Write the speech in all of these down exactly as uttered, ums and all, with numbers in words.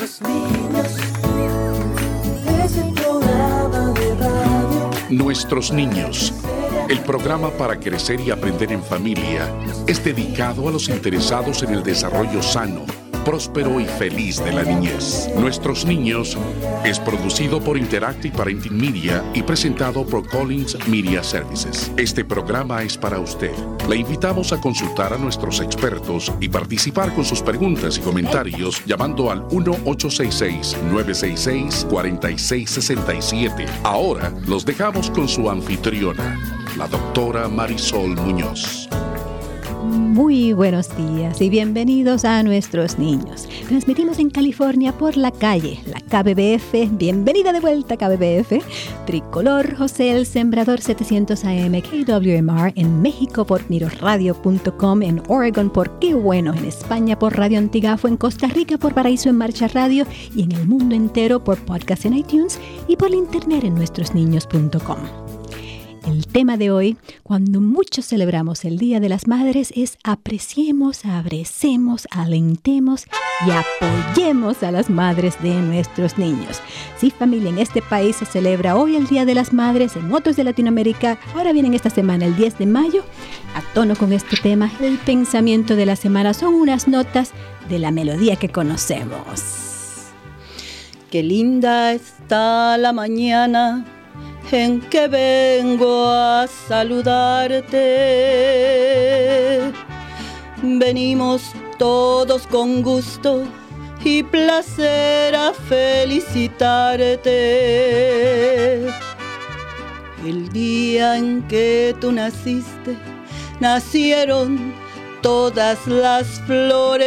Nuestros niños, ese programa de radio. Nuestros niños, el programa para crecer y aprender en familia, es dedicado a los interesados en el desarrollo sano, próspero y feliz de la niñez. Nuestros niños es producido por Interactive Parenting Media y presentado por Collins Media Services. Este programa es para usted. Le invitamos a consultar a nuestros expertos y participar con sus preguntas y comentarios llamando al uno ocho seis seis, nueve seis seis, cuatro seis seis siete. Ahora los dejamos con su anfitriona, la doctora Marisol Muñoz. Muy buenos días y bienvenidos a Nuestros Niños. Transmitimos en California por la calle, la K B B F. Bienvenida de vuelta, K B B F. Tricolor, José el Sembrador setecientos A M, K W M R en México por mirosradio punto com, en Oregon por Qué Bueno, en España por Radio Antigafo, en Costa Rica por Paraíso en Marcha Radio y en el mundo entero por podcast en iTunes y por la internet en nuestros niños punto com. El tema de hoy, cuando muchos celebramos el Día de las Madres, es apreciemos, abracemos, alentemos y apoyemos a las madres de nuestros niños. Sí, familia, en este país se celebra hoy el Día de las Madres, en otros de Latinoamérica, ahora viene esta semana, el diez de mayo. A tono con este tema, el pensamiento de la semana son unas notas de la melodía que conocemos. Qué linda está la mañana en que vengo a saludarte. Venimos todos con gusto y placer a felicitarte. El día en que tú naciste, nacieron todas las flores,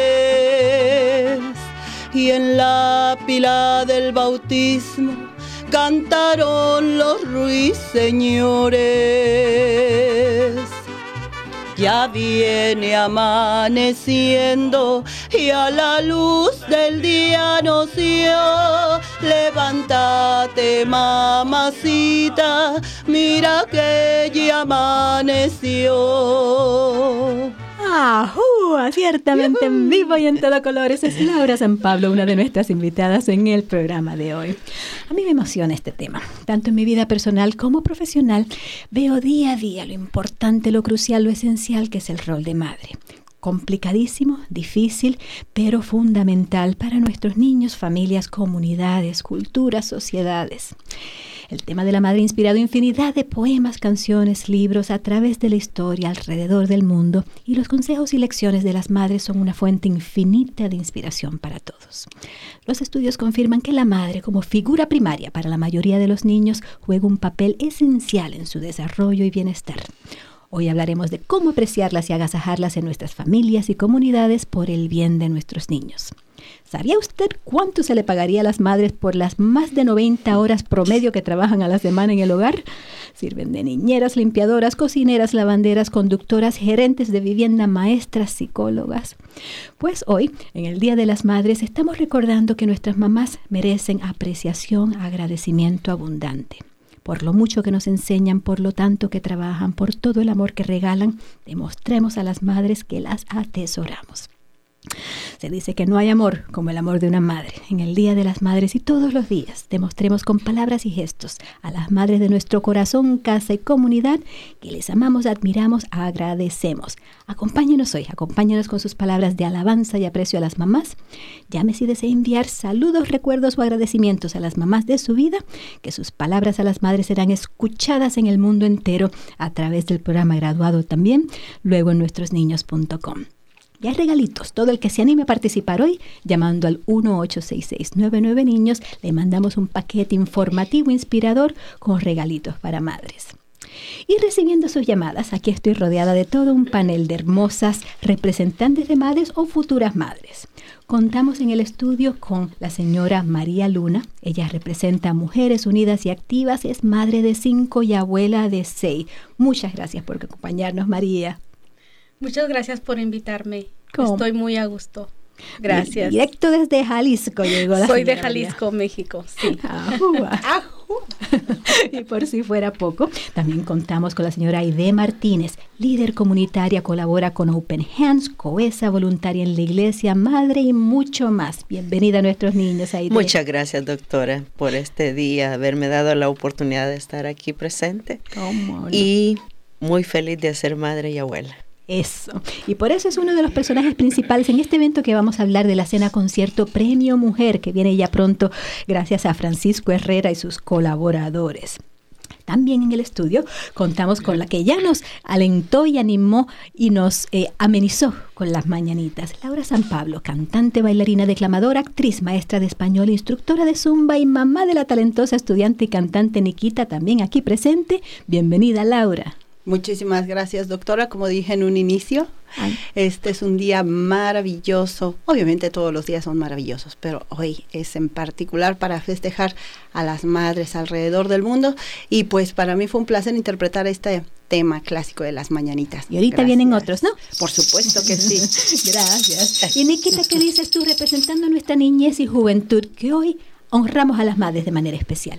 y en la pila del bautismo cantaron los ruiseñores. Ya viene amaneciendo y a la luz del día nos dio. Levántate, mamacita, mira que ya amaneció. ¡Ajú! Ciertamente en vivo y en todo colores es Laura San Pablo, una de nuestras invitadas en el programa de hoy. A mí me emociona este tema, tanto en mi vida personal como profesional. Veo día a día lo importante, lo crucial, lo esencial que es el rol de madre. Complicadísimo, difícil, pero fundamental para nuestros niños, familias, comunidades, culturas, sociedades. El tema de la madre ha inspirado infinidad de poemas, canciones, libros a través de la historia alrededor del mundo, y los consejos y lecciones de las madres son una fuente infinita de inspiración para todos. Los estudios confirman que la madre, como figura primaria para la mayoría de los niños, juega un papel esencial en su desarrollo y bienestar. Hoy hablaremos de cómo apreciarlas y agasajarlas en nuestras familias y comunidades por el bien de nuestros niños. ¿Sabía usted cuánto se le pagaría a las madres por las más de noventa horas promedio que trabajan a la semana en el hogar? Sirven de niñeras, limpiadoras, cocineras, lavanderas, conductoras, gerentes de vivienda, maestras, psicólogas. Pues hoy, en el Día de las Madres, estamos recordando que nuestras mamás merecen apreciación, agradecimiento abundante. Por lo mucho que nos enseñan, por lo tanto que trabajan, por todo el amor que regalan, demostremos a las madres que las atesoramos. Se dice que no hay amor como el amor de una madre. En el Día de las Madres y todos los días demostremos con palabras y gestos a las madres de nuestro corazón, casa y comunidad que les amamos, admiramos, agradecemos. Acompáñenos hoy, acompáñenos con sus palabras de alabanza y aprecio a las mamás. Llame si desea enviar saludos, recuerdos o agradecimientos a las mamás de su vida, que sus palabras a las madres serán escuchadas en el mundo entero a través del programa graduado también, luego en nuestros niños punto com. Y hay regalitos. Todo el que se anime a participar hoy, llamando al uno ocho seis seis nueve nueve niños, le mandamos un paquete informativo inspirador con regalitos para madres. Y recibiendo sus llamadas, aquí estoy rodeada de todo un panel de hermosas representantes de madres o futuras madres. Contamos en el estudio con la señora María Luna. Ella representa a Mujeres Unidas y Activas, es madre de cinco y abuela de seis. Muchas gracias por acompañarnos, María. Muchas gracias por invitarme. ¿Cómo? Estoy muy a gusto. Gracias. Directo desde Jalisco llegó la Soy de señora Jalisco, María. México. Sí. Ajúa. Ajú. Y por si fuera poco, también contamos con la señora Aide Martínez, líder comunitaria, colabora con Open Hands, COESA, voluntaria en la iglesia, madre y mucho más. Bienvenida a nuestros niños, Aide. Muchas gracias, doctora, por este día, haberme dado la oportunidad de estar aquí presente. ¿Cómo no? Y muy feliz de ser madre y abuela. Eso. Y por eso es uno de los personajes principales en este evento que vamos a hablar de la Cena Concierto Premio Mujer, que viene ya pronto gracias a Francisco Herrera y sus colaboradores. También en el estudio contamos con la que ya nos alentó y animó y nos eh, amenizó con las mañanitas. Laura San Pablo, cantante, bailarina, declamadora, actriz, maestra de español, instructora de zumba y mamá de la talentosa estudiante y cantante Nikita, también aquí presente. Bienvenida, Laura. Muchísimas gracias, doctora. Como dije en un inicio, Ay. este es un día maravilloso. Obviamente todos los días son maravillosos, pero hoy es en particular para festejar a las madres alrededor del mundo. Y pues para mí fue un placer interpretar este tema clásico de las mañanitas. Y ahorita Gracias. Vienen otros, ¿no? Por supuesto que sí. Gracias. Y Nikita, ¿qué dices tú representando a nuestra niñez y juventud que hoy honramos a las madres de manera especial?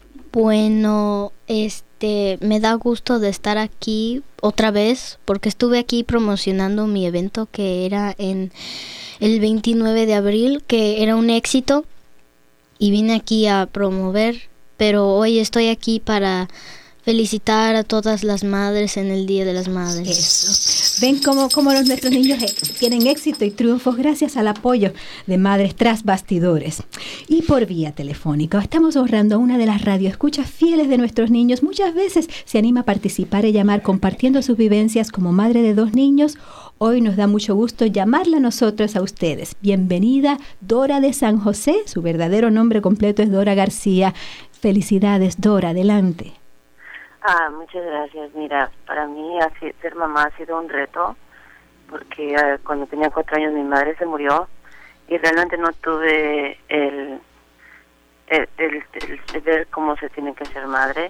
Bueno, este, me da gusto de estar aquí otra vez porque estuve aquí promocionando mi evento que era en el veintinueve de abril, que era un éxito y vine aquí a promover, pero hoy estoy aquí para felicitar a todas las madres en el Día de las Madres. Eso. Ven cómo, cómo los, nuestros niños tienen éxito y triunfos gracias al apoyo de madres tras bastidores. Y por vía telefónica, estamos honrando a una de las radioescuchas fieles de nuestros niños. Muchas veces se anima a participar y llamar compartiendo sus vivencias como madre de dos niños. Hoy nos da mucho gusto llamarla a nosotros a ustedes. Bienvenida, Dora de San José. Su verdadero nombre completo es Dora García. Felicidades, Dora. Adelante. Ah, muchas gracias. Mira, para mí así, ser mamá ha sido un reto, porque uh, cuando tenía cuatro años mi madre se murió y realmente no tuve el, el, el, el, el ver cómo se tiene que ser madre.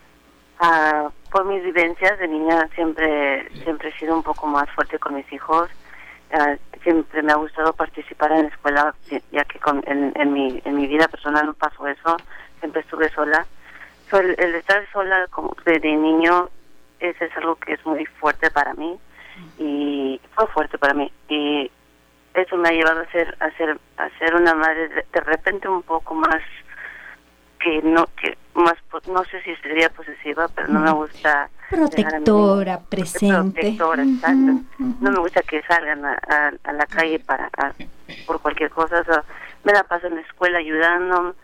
Uh, por mis vivencias de niña siempre siempre he sido un poco más fuerte con mis hijos. Uh, siempre me ha gustado participar en la escuela, ya que con, en, en, mi, en mi vida personal no pasó eso, siempre estuve sola. So, el, el estar sola como de, de niño, ese es algo que es muy fuerte para mí y fue fuerte para mí y eso me ha llevado a ser a ser a ser una madre de, de repente un poco más que no que más no sé si sería posesiva, pero no me gusta protectora, presente, protectora, exacto. Uh-huh, uh-huh. No me gusta que salgan a, a, a la calle para a, por cualquier cosa. O sea, me la paso en la escuela ayudando.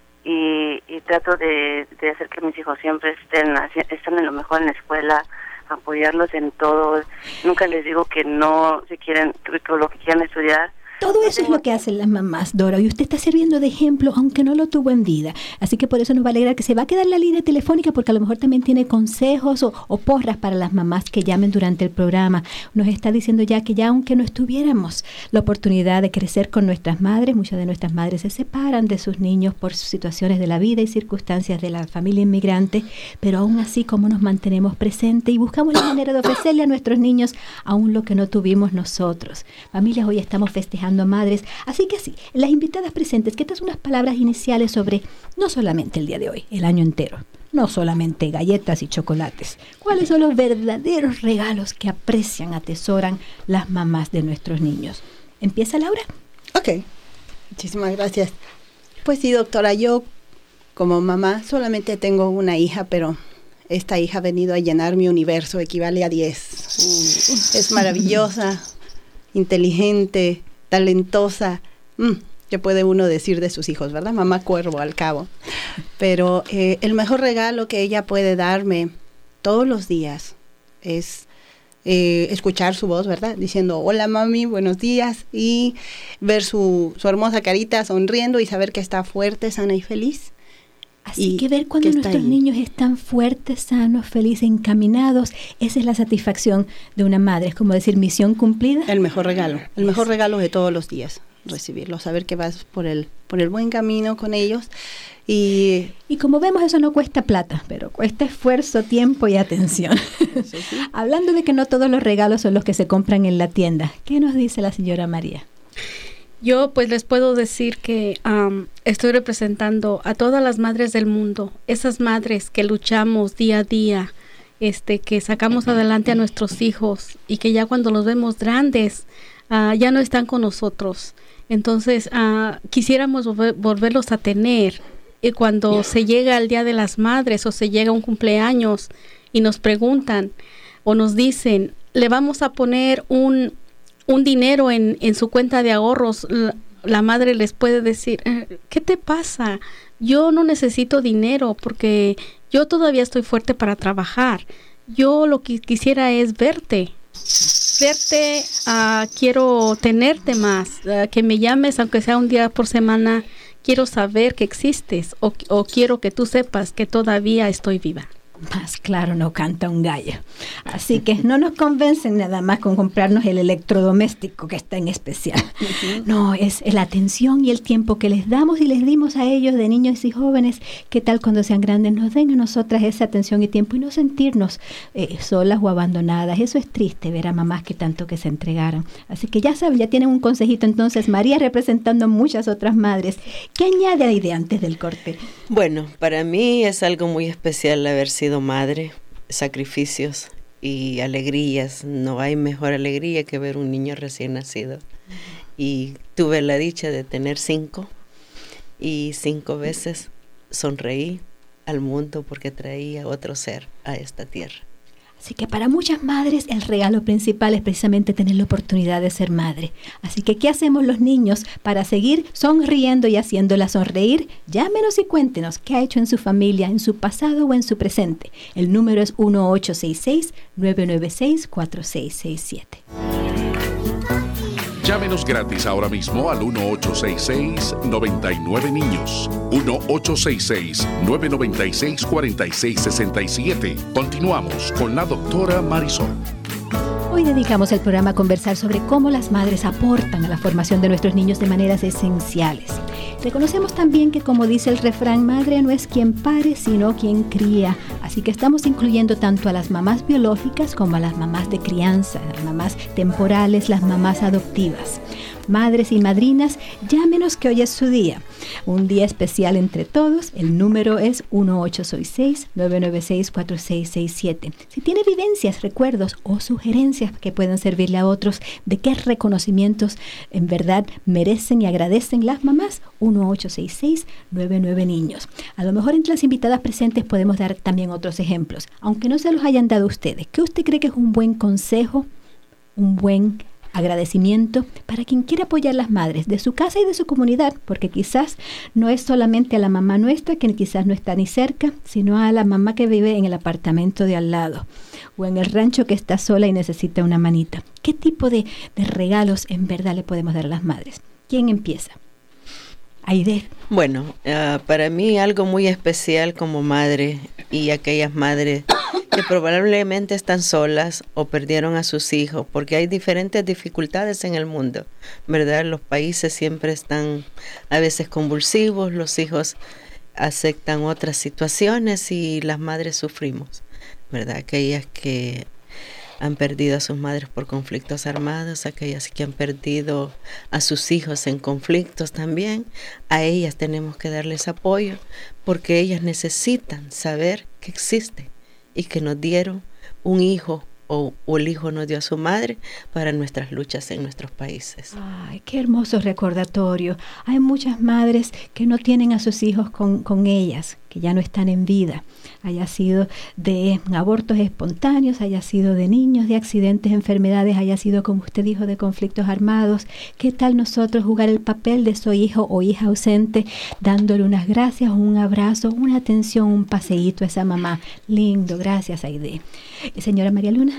Y, y trato de, de hacer que mis hijos siempre estén, estén en lo mejor en la escuela, apoyarlos en todo. Nunca les digo que no, si quieren, lo que quieran estudiar. Todo eso es lo que hacen las mamás, Dora, y usted está sirviendo de ejemplo, aunque no lo tuvo en vida. Así que por eso nos va a alegrar que se va a quedar la línea telefónica, porque a lo mejor también tiene consejos o, o porras para las mamás que llamen durante el programa. Nos está diciendo ya que ya aunque no estuviéramos la oportunidad de crecer con nuestras madres, muchas de nuestras madres se separan de sus niños por situaciones de la vida y circunstancias de la familia inmigrante, pero aún así cómo nos mantenemos presentes y buscamos la manera de ofrecerle a nuestros niños aún lo que no tuvimos nosotros. Familias, hoy estamos festejando a madres, así que sí, las invitadas presentes, que estas son unas palabras iniciales sobre no solamente el día de hoy, el año entero, no solamente galletas y chocolates. ¿Cuáles son los verdaderos regalos que aprecian, atesoran las mamás de nuestros niños? ¿Empieza, Laura? Ok, muchísimas gracias. Pues sí, doctora, yo como mamá solamente tengo una hija, pero esta hija ha venido a llenar mi universo, equivale a diez. Uh, es maravillosa, inteligente, talentosa. Mm, ¿qué puede uno decir de sus hijos, verdad? Mamá cuervo al cabo. Pero eh, el mejor regalo que ella puede darme todos los días es eh, escuchar su voz, ¿verdad? Diciendo, hola mami, buenos días, y ver su, su hermosa carita sonriendo y saber que está fuerte, sana y feliz. Así y que ver cuando que nuestros niños están fuertes, sanos, felices, encaminados, esa es la satisfacción de una madre, es como decir misión cumplida. El mejor regalo, el mejor regalo de todos los días, recibirlo, saber que vas por el, por el buen camino con ellos. Y, y como vemos, eso no cuesta plata, pero cuesta esfuerzo, tiempo y atención. Sí, sí. Hablando de que no todos los regalos son los que se compran en la tienda, ¿qué nos dice la señora María? Yo pues les puedo decir que um, estoy representando a todas las madres del mundo, esas madres que luchamos día a día, este, que sacamos adelante a nuestros hijos y que ya cuando los vemos grandes uh, ya no están con nosotros. Entonces uh, quisiéramos volver, volverlos a tener, y cuando se llega el Día de las Madres o se llega un cumpleaños y nos preguntan o nos dicen, le vamos a poner un un dinero en, en su cuenta de ahorros, la, la madre les puede decir, ¿qué te pasa? Yo no necesito dinero porque yo todavía estoy fuerte para trabajar. Yo lo que quisiera es verte. Verte, uh, quiero tenerte más, uh, que me llames aunque sea un día por semana, quiero saber que existes o, o quiero que tú sepas que todavía estoy viva. Más claro no canta un gallo. Así que no nos convencen nada más con comprarnos el electrodoméstico que está en especial. Uh-huh. No, es la atención y el tiempo que les damos y les dimos a ellos de niños y jóvenes, que tal cuando sean grandes nos den a nosotras esa atención y tiempo y no sentirnos eh, solas o abandonadas. Eso es triste, ver a mamás que tanto que se entregaron. Así que ya saben, ya tienen un consejito entonces, María representando a muchas otras madres. ¿Qué añade ahí de antes del corte? Bueno, para mí es algo muy especial haber sido madre, sacrificios y alegrías. No hay mejor alegría que ver un niño recién nacido. Y tuve la dicha de tener cinco y cinco veces sonreí al mundo porque traía otro ser a esta tierra. Así que para muchas madres el regalo principal es precisamente tener la oportunidad de ser madre. Así que, ¿qué hacemos los niños para seguir sonriendo y haciéndola sonreír? Llámenos y cuéntenos qué ha hecho en su familia, en su pasado o en su presente. El número es uno ocho seis seis, nueve nueve seis, cuatro seis seis siete. Llámenos gratis ahora mismo al uno ocho seis seis, nueve nueve niños. uno ocho seis seis, nueve nueve seis, cuatro seis seis siete. Continuamos con la doctora Marisol. Hoy dedicamos el programa a conversar sobre cómo las madres aportan a la formación de nuestros niños de maneras esenciales. Reconocemos también que, como dice el refrán, madre no es quien pare, sino quien cría. Así que estamos incluyendo tanto a las mamás biológicas como a las mamás de crianza, las mamás temporales, las mamás adoptivas. Madres y madrinas, llámenos que hoy es su día. Un día especial entre todos. El número es uno ocho seis seis, nueve nueve seis, cuatro seis seis siete. Si tiene vivencias, recuerdos o sugerencias que puedan servirle a otros de qué reconocimientos en verdad merecen y agradecen las mamás, uno ocho seis seis, nueve nueve niños. A lo mejor entre las invitadas presentes podemos dar también otros ejemplos, aunque no se los hayan dado ustedes. ¿Qué usted cree que es un buen consejo, un buen agradecimiento para quien quiera apoyar a las madres de su casa y de su comunidad? Porque quizás no es solamente a la mamá nuestra, que quizás no está ni cerca, sino a la mamá que vive en el apartamento de al lado o en el rancho que está sola y necesita una manita. ¿Qué tipo de, de regalos en verdad le podemos dar a las madres? ¿Quién empieza? Aide. Bueno, uh, para mí algo muy especial como madre y aquellas madres que probablemente están solas o perdieron a sus hijos, porque hay diferentes dificultades en el mundo, ¿verdad? Los países siempre están a veces convulsivos, los hijos aceptan otras situaciones y las madres sufrimos, ¿verdad? Aquellas que han perdido a sus madres por conflictos armados, aquellas que han perdido a sus hijos en conflictos también, a ellas tenemos que darles apoyo porque ellas necesitan saber que existe y que nos dieron un hijo o, o el hijo nos dio a su madre para nuestras luchas en nuestros países. Ay, qué hermoso recordatorio. Hay muchas madres que no tienen a sus hijos con, con ellas, que ya no están en vida, haya sido de abortos espontáneos, haya sido de niños, de accidentes, enfermedades, haya sido, como usted dijo, de conflictos armados. ¿Qué tal nosotros jugar el papel de su hijo o hija ausente, dándole unas gracias, un abrazo, una atención, un paseíto a esa mamá? Lindo, gracias, Aide. Señora María Luna.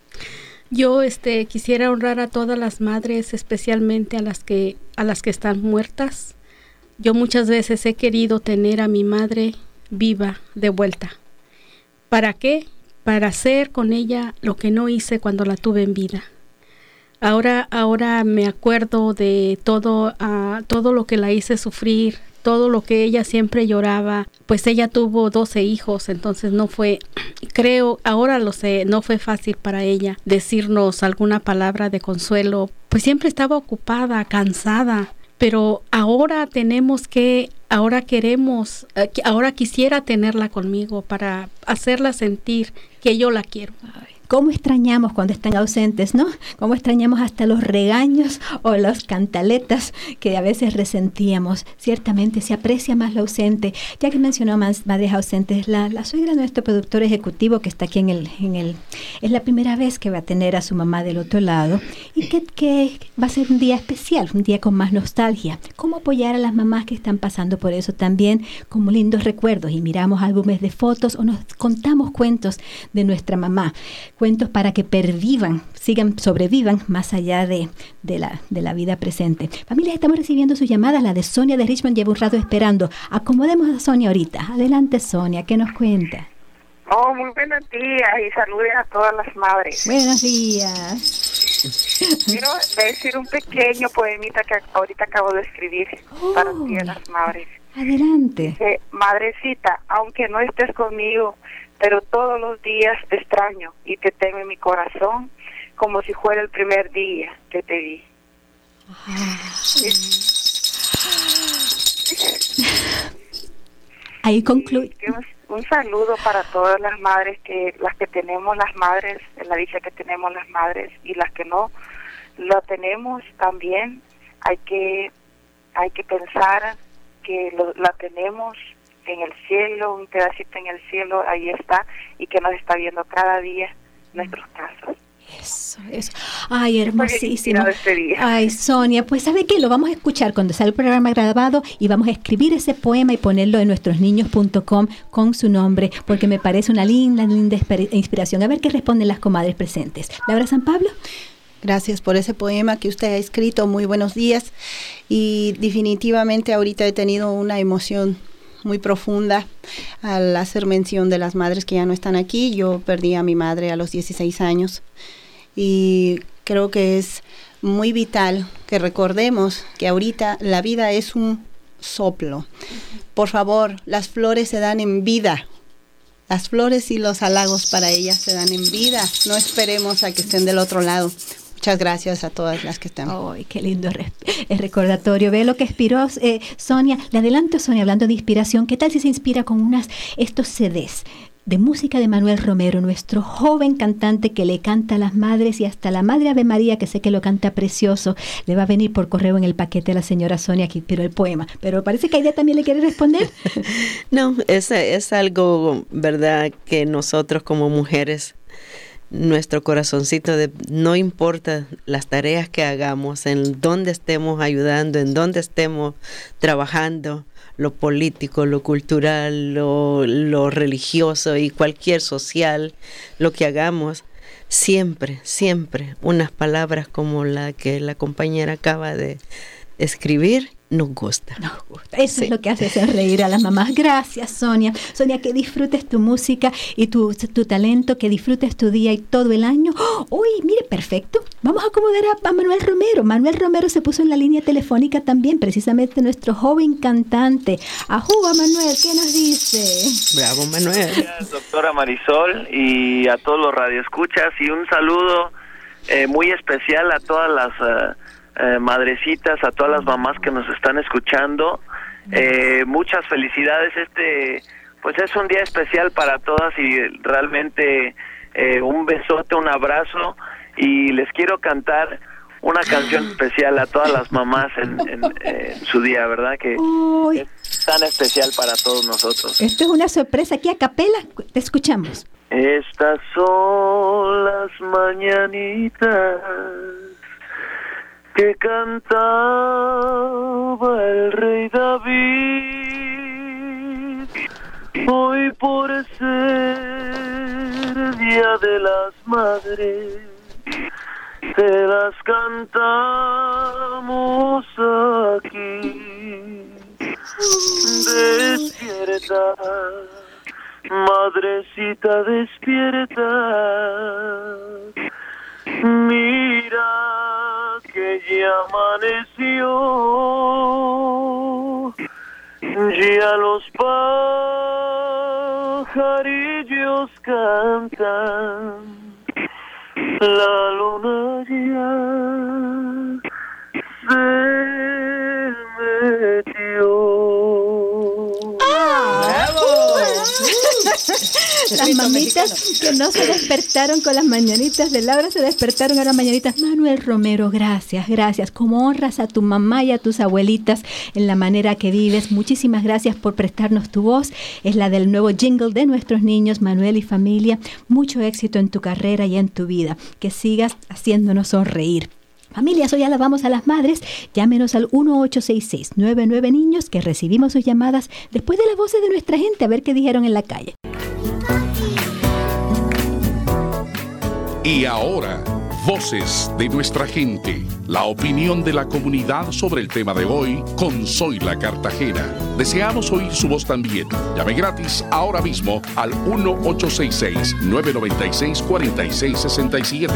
Yo este quisiera honrar a todas las madres, especialmente a las que a las que están muertas. Yo muchas veces he querido tener a mi madre viva de vuelta. ¿Para qué? Para hacer con ella lo que no hice cuando la tuve en vida. Ahora, ahora me acuerdo de todo, uh, todo lo que la hice sufrir, todo lo que ella siempre lloraba. Pues ella tuvo doce hijos, entonces no fue, creo, ahora lo sé, no fue fácil para ella decirnos alguna palabra de consuelo pues siempre estaba ocupada, cansada, pero ahora tenemos que, ahora queremos, eh, ahora quisiera tenerla conmigo para hacerla sentir que yo la quiero. Ay, ¿cómo extrañamos cuando están ausentes, no? ¿Cómo extrañamos hasta los regaños o las cantaletas que a veces resentíamos? Ciertamente se aprecia más lo ausente. Ya que mencionó más madres ausentes, la, la suegra de nuestro productor ejecutivo que está aquí en el, en el... Es la primera vez que va a tener a su mamá del otro lado y que, que va a ser un día especial, un día con más nostalgia. ¿Cómo apoyar a las mamás que están pasando por eso también como lindos recuerdos? Y miramos álbumes de fotos o nos contamos cuentos de nuestra mamá. Cuentos para que pervivan, sigan, sobrevivan más allá de, de, la, de la vida presente. Familias, estamos recibiendo sus llamadas. La de Sonia de Richmond lleva un rato esperando. Acomodemos a Sonia ahorita. Adelante, Sonia, ¿qué nos cuenta? Oh, muy buenos días y saludos a todas las madres. Buenos días. Quiero decir un pequeño poemita que ahorita acabo de escribir oh, para ti de las madres. Adelante. Dice, madrecita, aunque no estés conmigo, pero todos los días te extraño y te tengo en mi corazón como si fuera el primer día que te vi. Ahí concluye. Un saludo para todas las madres, que las que tenemos las madres, la dicha que tenemos las madres y las que no la tenemos también. Hay que hay que pensar que lo, la tenemos en el cielo, un pedacito en el cielo, ahí está, y que nos está viendo cada día nuestros casos. Eso, eso. Ay, hermosísimo. Este día. Ay, Sonia, pues ¿sabe qué? Lo vamos a escuchar cuando sale el programa grabado y vamos a escribir ese poema y ponerlo en nuestros niños punto com con su nombre, porque me parece una linda, linda inspiración. A ver qué responden las comadres presentes. Laura San Pablo. Gracias por ese poema que usted ha escrito. Muy buenos días. Y definitivamente ahorita he tenido una emoción muy profunda al hacer mención de las madres que ya no están aquí. Yo perdí a mi madre a los dieciséis años y creo que es muy vital que recordemos que ahorita la vida es un soplo. Por favor, las flores se dan en vida. Las flores y los halagos para ellas se dan en vida. No esperemos a que estén del otro lado. Muchas gracias a todas las que están. ¡Ay, qué lindo re- el recordatorio! Ve lo que inspiró eh, Sonia. Le adelanto, Sonia, hablando de inspiración. ¿Qué tal si se inspira con unas estos C Ds de música de Manuel Romero, nuestro joven cantante que le canta a las madres y hasta la Madre Ave María, que sé que lo canta precioso? Le va a venir por correo en el paquete a la señora Sonia que inspiró el poema. Pero parece que Aida también le quiere responder. No, es, es algo, ¿verdad?, que nosotros como mujeres, nuestro corazoncito, de no importa las tareas que hagamos, en dónde estemos ayudando, en dónde estemos trabajando, lo político, lo cultural, lo, lo religioso y cualquier social, lo que hagamos, siempre, siempre unas palabras como la que la compañera acaba de escribir nos gusta. Nos gusta. Eso Sí. es lo que hace hacer reír a las mamás. Gracias, Sonia. Sonia, que disfrutes tu música y tu, tu talento, que disfrutes tu día y todo el año. ¡Oh! Uy, mire, perfecto. Vamos a acomodar a, a Manuel Romero. Manuel Romero se puso en la línea telefónica también, precisamente nuestro joven cantante. Ajúa, Manuel, ¿qué nos dice? Bravo, Manuel. Gracias, doctora Marisol, y a todos los radioescuchas, y un saludo eh, muy especial a todas las uh, eh, madrecitas, a todas las mamás que nos están escuchando. Eh, muchas felicidades. Este pues es un día especial para todas y realmente eh, un besote, un abrazo, y les quiero cantar una canción especial a todas las mamás en, en, en su día, ¿verdad? Que Uy. es tan especial para todos nosotros. Esto es una sorpresa aquí a capela. Te escuchamos. Estas son las mañanitas que cantaba el rey David. Hoy por ser Día de las Madres, te las cantamos aquí. Despierta, madrecita, despierta. Mira que ya amaneció, ya los pajarillos cantan, la luna ya Las mamitas que no se despertaron con las mañanitas de Laura, se despertaron a las mañanitas. Manuel Romero, gracias, gracias. Como honras a tu mamá y a tus abuelitas en la manera que vives. Muchísimas gracias por prestarnos tu voz. Es la del nuevo jingle de nuestros niños, Manuel y familia. Mucho éxito en tu carrera y en tu vida. Que sigas haciéndonos sonreír. Familias, hoy ya la vamos a las madres. Llámenos al uno ocho seis seis nueve nueve niños, que recibimos sus llamadas después de las voces de nuestra gente, a ver qué dijeron en la calle. Y ahora, voces de nuestra gente. La opinión de la comunidad sobre el tema de hoy con Zoila Cartagena. Deseamos oír su voz también. Llame gratis ahora mismo al uno ocho seis seis nueve nueve seis cuatro seis seis siete.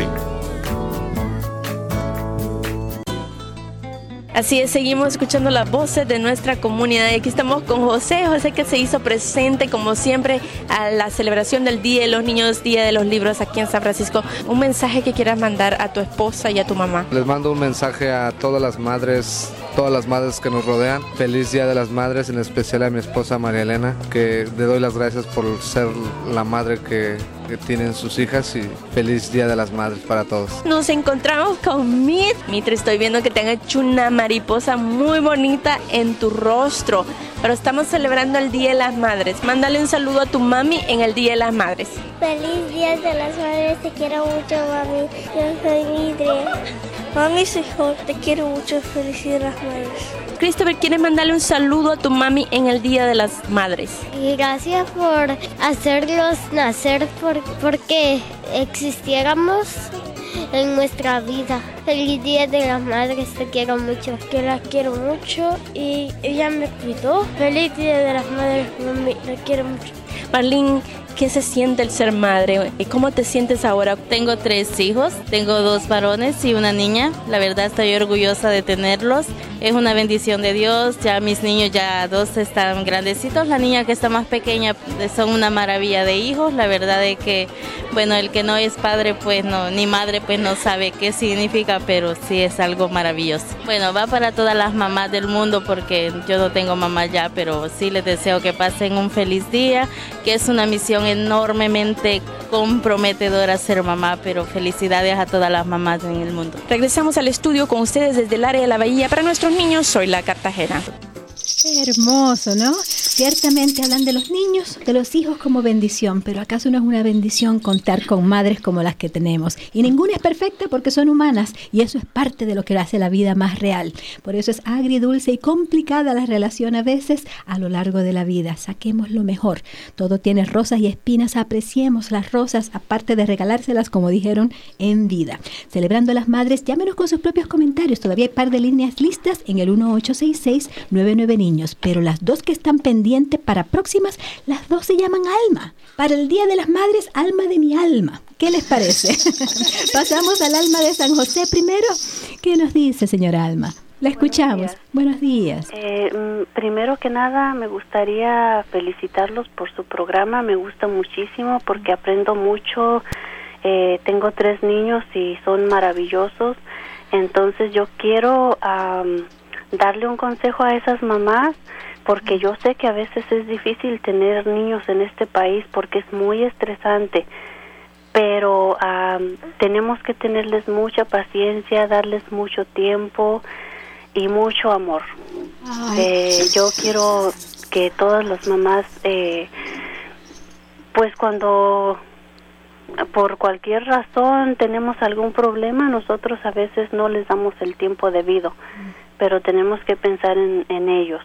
Así es, seguimos escuchando las voces de nuestra comunidad. Y aquí estamos con José, José que se hizo presente como siempre a la celebración del Día de los Niños, Día de los Libros aquí en San Francisco. Un mensaje que quieras mandar a tu esposa y a tu mamá. Les mando un mensaje a todas las madres, todas las madres que nos rodean. Feliz Día de las Madres, en especial a mi esposa María Elena, que le doy las gracias por ser la madre que, que tienen sus hijas, y feliz Día de las Madres para todos. Nos encontramos con Mit. Mit, estoy viendo que te han hecho una mariposa muy bonita en tu rostro, pero estamos celebrando el Día de las Madres. Mándale un saludo a tu mami en el Día de las Madres. Feliz Día de las Madres, te quiero mucho, mami. Yo soy Midre. Mami, soy Jorge, te quiero mucho, feliz Día de las Madres. Christopher, ¿quieres mandarle un saludo a tu mami en el Día de las Madres? Y gracias por hacerlos nacer, por, porque existiéramos en nuestra vida. Feliz Día de las Madres, te quiero mucho. Que la quiero mucho y ella me cuidó. Feliz Día de las Madres, mami, la quiero mucho. Marlene, ¿qué se siente el ser madre? ¿Y cómo te sientes ahora? Tengo tres hijos, tengo dos varones y una niña. La verdad estoy orgullosa de tenerlos. Es una bendición de Dios. Ya mis niños, ya dos están grandecitos. La niña que está más pequeña son una maravilla de hijos. La verdad es que, bueno, el que no es padre, pues no, ni madre, pues no sabe qué significa, pero sí es algo maravilloso. Bueno, va para todas las mamás del mundo, porque yo no tengo mamá ya, pero sí les deseo que pasen un feliz día, que es una misión enormemente comprometedora ser mamá, pero felicidades a todas las mamás en el mundo. Regresamos al estudio con ustedes desde el área de la Bahía. Para nuestros niños, Zoila Cartagena. Hermoso, ¿no? Ciertamente hablan de los niños, de los hijos como bendición, pero ¿acaso no es una bendición contar con madres como las que tenemos? Y ninguna es perfecta porque son humanas, y eso es parte de lo que hace la vida más real. Por eso es agridulce y complicada la relación a veces a lo largo de la vida. Saquemos lo mejor. Todo tiene rosas y espinas, apreciemos las rosas, aparte de regalárselas, como dijeron, en vida. Celebrando a las madres, llámenos con sus propios comentarios. Todavía hay par de líneas listas en el uno ocho seis seis nueve nueve niños, pero las dos que están pendientes para próximas, las dos se llaman Alma. Para el Día de las Madres, Alma de mi alma. ¿Qué les parece? Pasamos al Alma de San José primero. ¿Qué nos dice, señora Alma? La escuchamos. Buenos días. Buenos días. Eh, primero que nada, me gustaría felicitarlos por su programa. Me gusta muchísimo porque aprendo mucho. Eh, tengo tres niños y son maravillosos. Entonces yo quiero um, darle un consejo a esas mamás, porque yo sé que a veces es difícil tener niños en este país porque es muy estresante, pero um, tenemos que tenerles mucha paciencia, darles mucho tiempo y mucho amor. Eh, yo quiero que todas las mamás, eh, pues cuando por cualquier razón tenemos algún problema, nosotros a veces no les damos el tiempo debido, pero tenemos que pensar en, en ellos.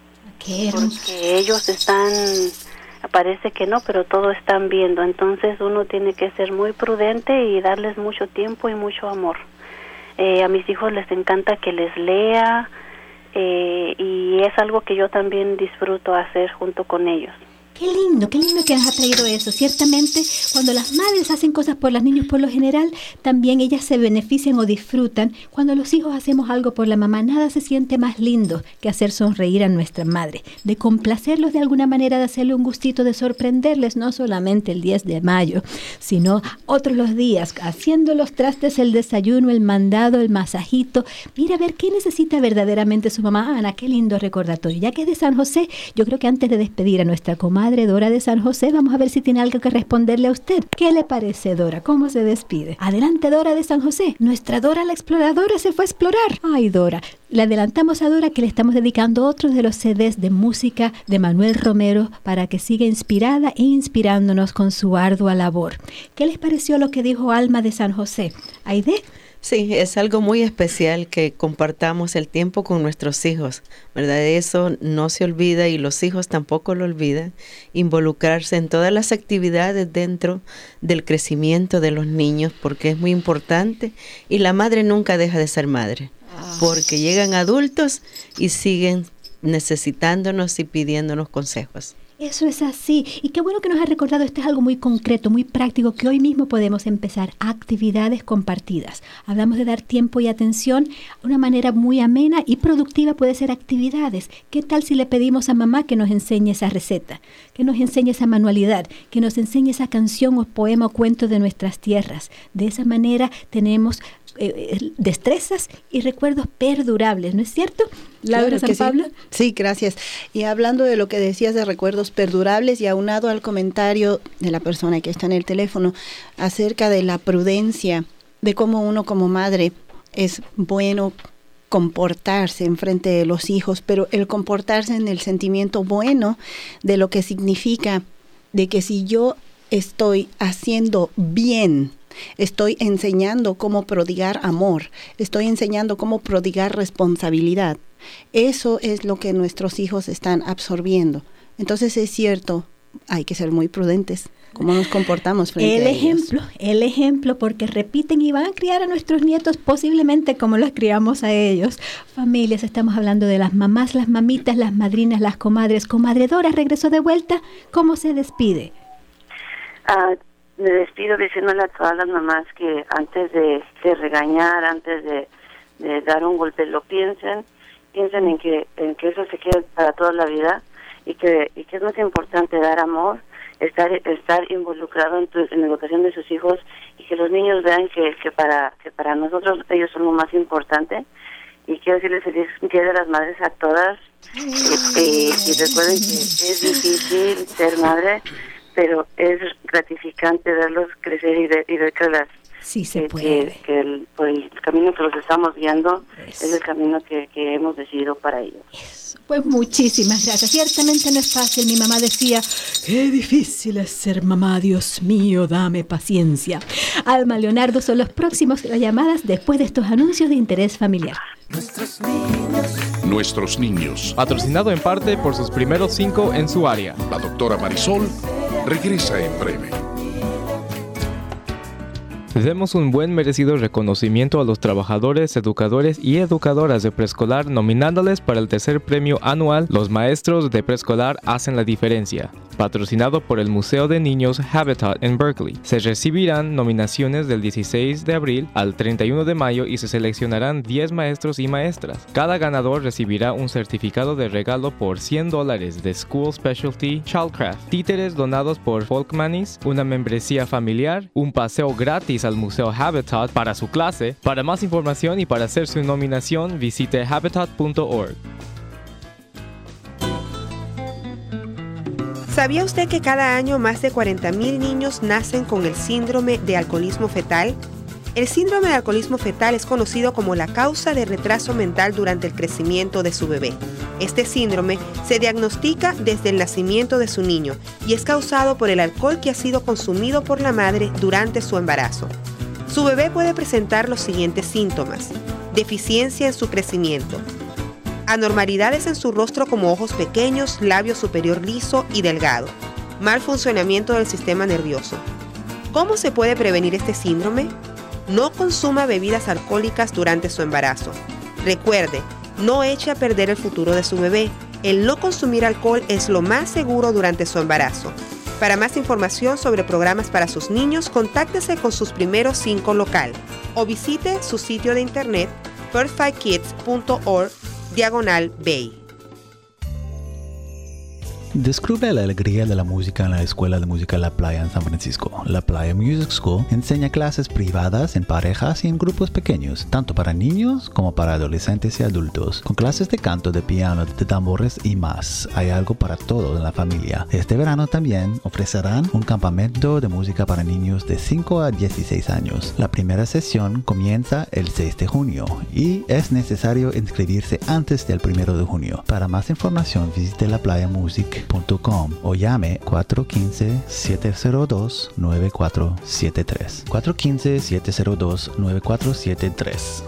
Porque ellos están, parece que no, pero todo están viendo. Entonces uno tiene que ser muy prudente y darles mucho tiempo y mucho amor. Eh, a mis hijos les encanta que les lea eh, y es algo que yo también disfruto hacer junto con ellos. Qué lindo, qué lindo que nos ha traído eso. Ciertamente, cuando las madres hacen cosas por los niños, por lo general, también ellas se benefician o disfrutan. Cuando los hijos hacemos algo por la mamá, nada se siente más lindo que hacer sonreír a nuestra madre, de complacerlos de alguna manera, de hacerle un gustito, de sorprenderles, no solamente el diez de mayo, sino otros los días, haciendo los trastes, el desayuno, el mandado, el masajito. Mira a ver qué necesita verdaderamente su mamá. Ana, qué lindo recordatorio. Ya que es de San José, yo creo que antes de despedir a nuestra comadre, comadre Dora de San José. Vamos a ver si tiene algo que responderle a usted. ¿Qué le parece, Dora? ¿Cómo se despide? Adelante, Dora de San José. Nuestra Dora la exploradora se fue a explorar. Ay, Dora. Le adelantamos a Dora que le estamos dedicando otros de los C Ds de música de Manuel Romero para que siga inspirada e inspirándonos con su ardua labor. ¿Qué les pareció lo que dijo Alma de San José? ¿Aide? Sí, es algo muy especial que compartamos el tiempo con nuestros hijos, ¿verdad? Eso no se olvida y los hijos tampoco lo olvidan, involucrarse en todas las actividades dentro del crecimiento de los niños, porque es muy importante y la madre nunca deja de ser madre, porque llegan adultos y siguen necesitándonos y pidiéndonos consejos. Eso es así. Y qué bueno que nos ha recordado, esto es algo muy concreto, muy práctico, que hoy mismo podemos empezar actividades compartidas. Hablamos de dar tiempo y atención. Una manera muy amena y productiva puede ser actividades. ¿Qué tal si le pedimos a mamá que nos enseñe esa receta, que nos enseñe esa manualidad, que nos enseñe esa canción o poema o cuento de nuestras tierras? De esa manera tenemos eh, destrezas y recuerdos perdurables, ¿no es cierto? Laura San Pablo. Sí. sí, gracias. Y hablando de lo que decías de recuerdos perdurables y aunado al comentario de la persona que está en el teléfono acerca de la prudencia, de cómo uno como madre es bueno comportarse en frente de los hijos, pero el comportarse en el sentimiento bueno de lo que significa de que si yo estoy haciendo bien, estoy enseñando cómo prodigar amor, estoy enseñando cómo prodigar responsabilidad. Eso es lo que nuestros hijos están absorbiendo. Entonces es cierto, hay que ser muy prudentes cómo nos comportamos frente el a ejemplo, ellos. El ejemplo, porque repiten y van a criar a nuestros nietos posiblemente como los criamos a ellos. Familias, estamos hablando de las mamás, las mamitas, las madrinas, las comadres. Comadre Dora regresó de vuelta. ¿Cómo se despide? Ah, me despido diciéndole a todas las mamás que antes de, de regañar, antes de, de dar un golpe, lo piensen, piensen en que en que eso se queda para toda la vida y que y que es más importante dar amor, estar estar involucrado en, tu, en la educación de sus hijos y que los niños vean que, que para que para nosotros ellos son lo más importante. Y quiero decirles feliz Día de las Madres a todas y, y, y recuerden que es difícil ser madre, pero es gratificante verlos crecer y ver, y ver que las sí se que, puede. que, que el, por el camino que los estamos guiando es, es el camino que, que hemos decidido para ellos. Eso. Pues muchísimas gracias. Ciertamente no es fácil. Mi mamá decía, qué difícil es ser mamá, Dios mío, dame paciencia. Alma, Leonardo, son los próximos llamadas después de estos anuncios de interés familiar. Nuestros niños. Nuestros niños. Patrocinado en parte por sus primeros cinco en su área. La doctora Marisol regresa en breve. Demos un buen merecido reconocimiento a los trabajadores, educadores y educadoras de preescolar nominándoles para el tercer premio anual Los Maestros de Preescolar Hacen la Diferencia, patrocinado por el Museo de Niños Habitat en Berkeley. Se recibirán nominaciones del dieciséis de abril al treinta y uno de mayo y se seleccionarán diez maestros y maestras. Cada ganador recibirá un certificado de regalo por cien dólares de School Specialty Childcraft, títeres donados por Folkmanis, una membresía familiar, un paseo gratis al Museo Habitat para su clase. Para más información y para hacer su nominación, visite habitat punto org. ¿Sabía usted que cada año más de cuarenta mil niños nacen con el síndrome de alcoholismo fetal? El síndrome de alcoholismo fetal es conocido como la causa de retraso mental durante el crecimiento de su bebé. Este síndrome se diagnostica desde el nacimiento de su niño y es causado por el alcohol que ha sido consumido por la madre durante su embarazo. Su bebé puede presentar los siguientes síntomas: deficiencia en su crecimiento, anormalidades en su rostro como ojos pequeños, labio superior liso y delgado, mal funcionamiento del sistema nervioso. ¿Cómo se puede prevenir este síndrome? No consuma bebidas alcohólicas durante su embarazo. Recuerde, no eche a perder el futuro de su bebé. El no consumir alcohol es lo más seguro durante su embarazo. Para más información sobre programas para sus niños, contáctese con sus primeros cinco local o visite su sitio de internet first five kids punto org diagonal bay. Descubre la alegría de la música en la Escuela de Música La Playa en San Francisco. La Playa Music School enseña clases privadas en parejas y en grupos pequeños, tanto para niños como para adolescentes y adultos, con clases de canto, de piano, de tambores y más. Hay algo para todo en la familia. Este verano también ofrecerán un campamento de música para niños de cinco a dieciséis años. La primera sesión comienza el seis de junio y es necesario inscribirse antes del primero de junio. Para más información visite la playa music punto com o llame cuatro uno cinco, siete cero dos, nueve cuatro siete tres. cuatro uno cinco, siete cero dos, nueve cuatro siete tres.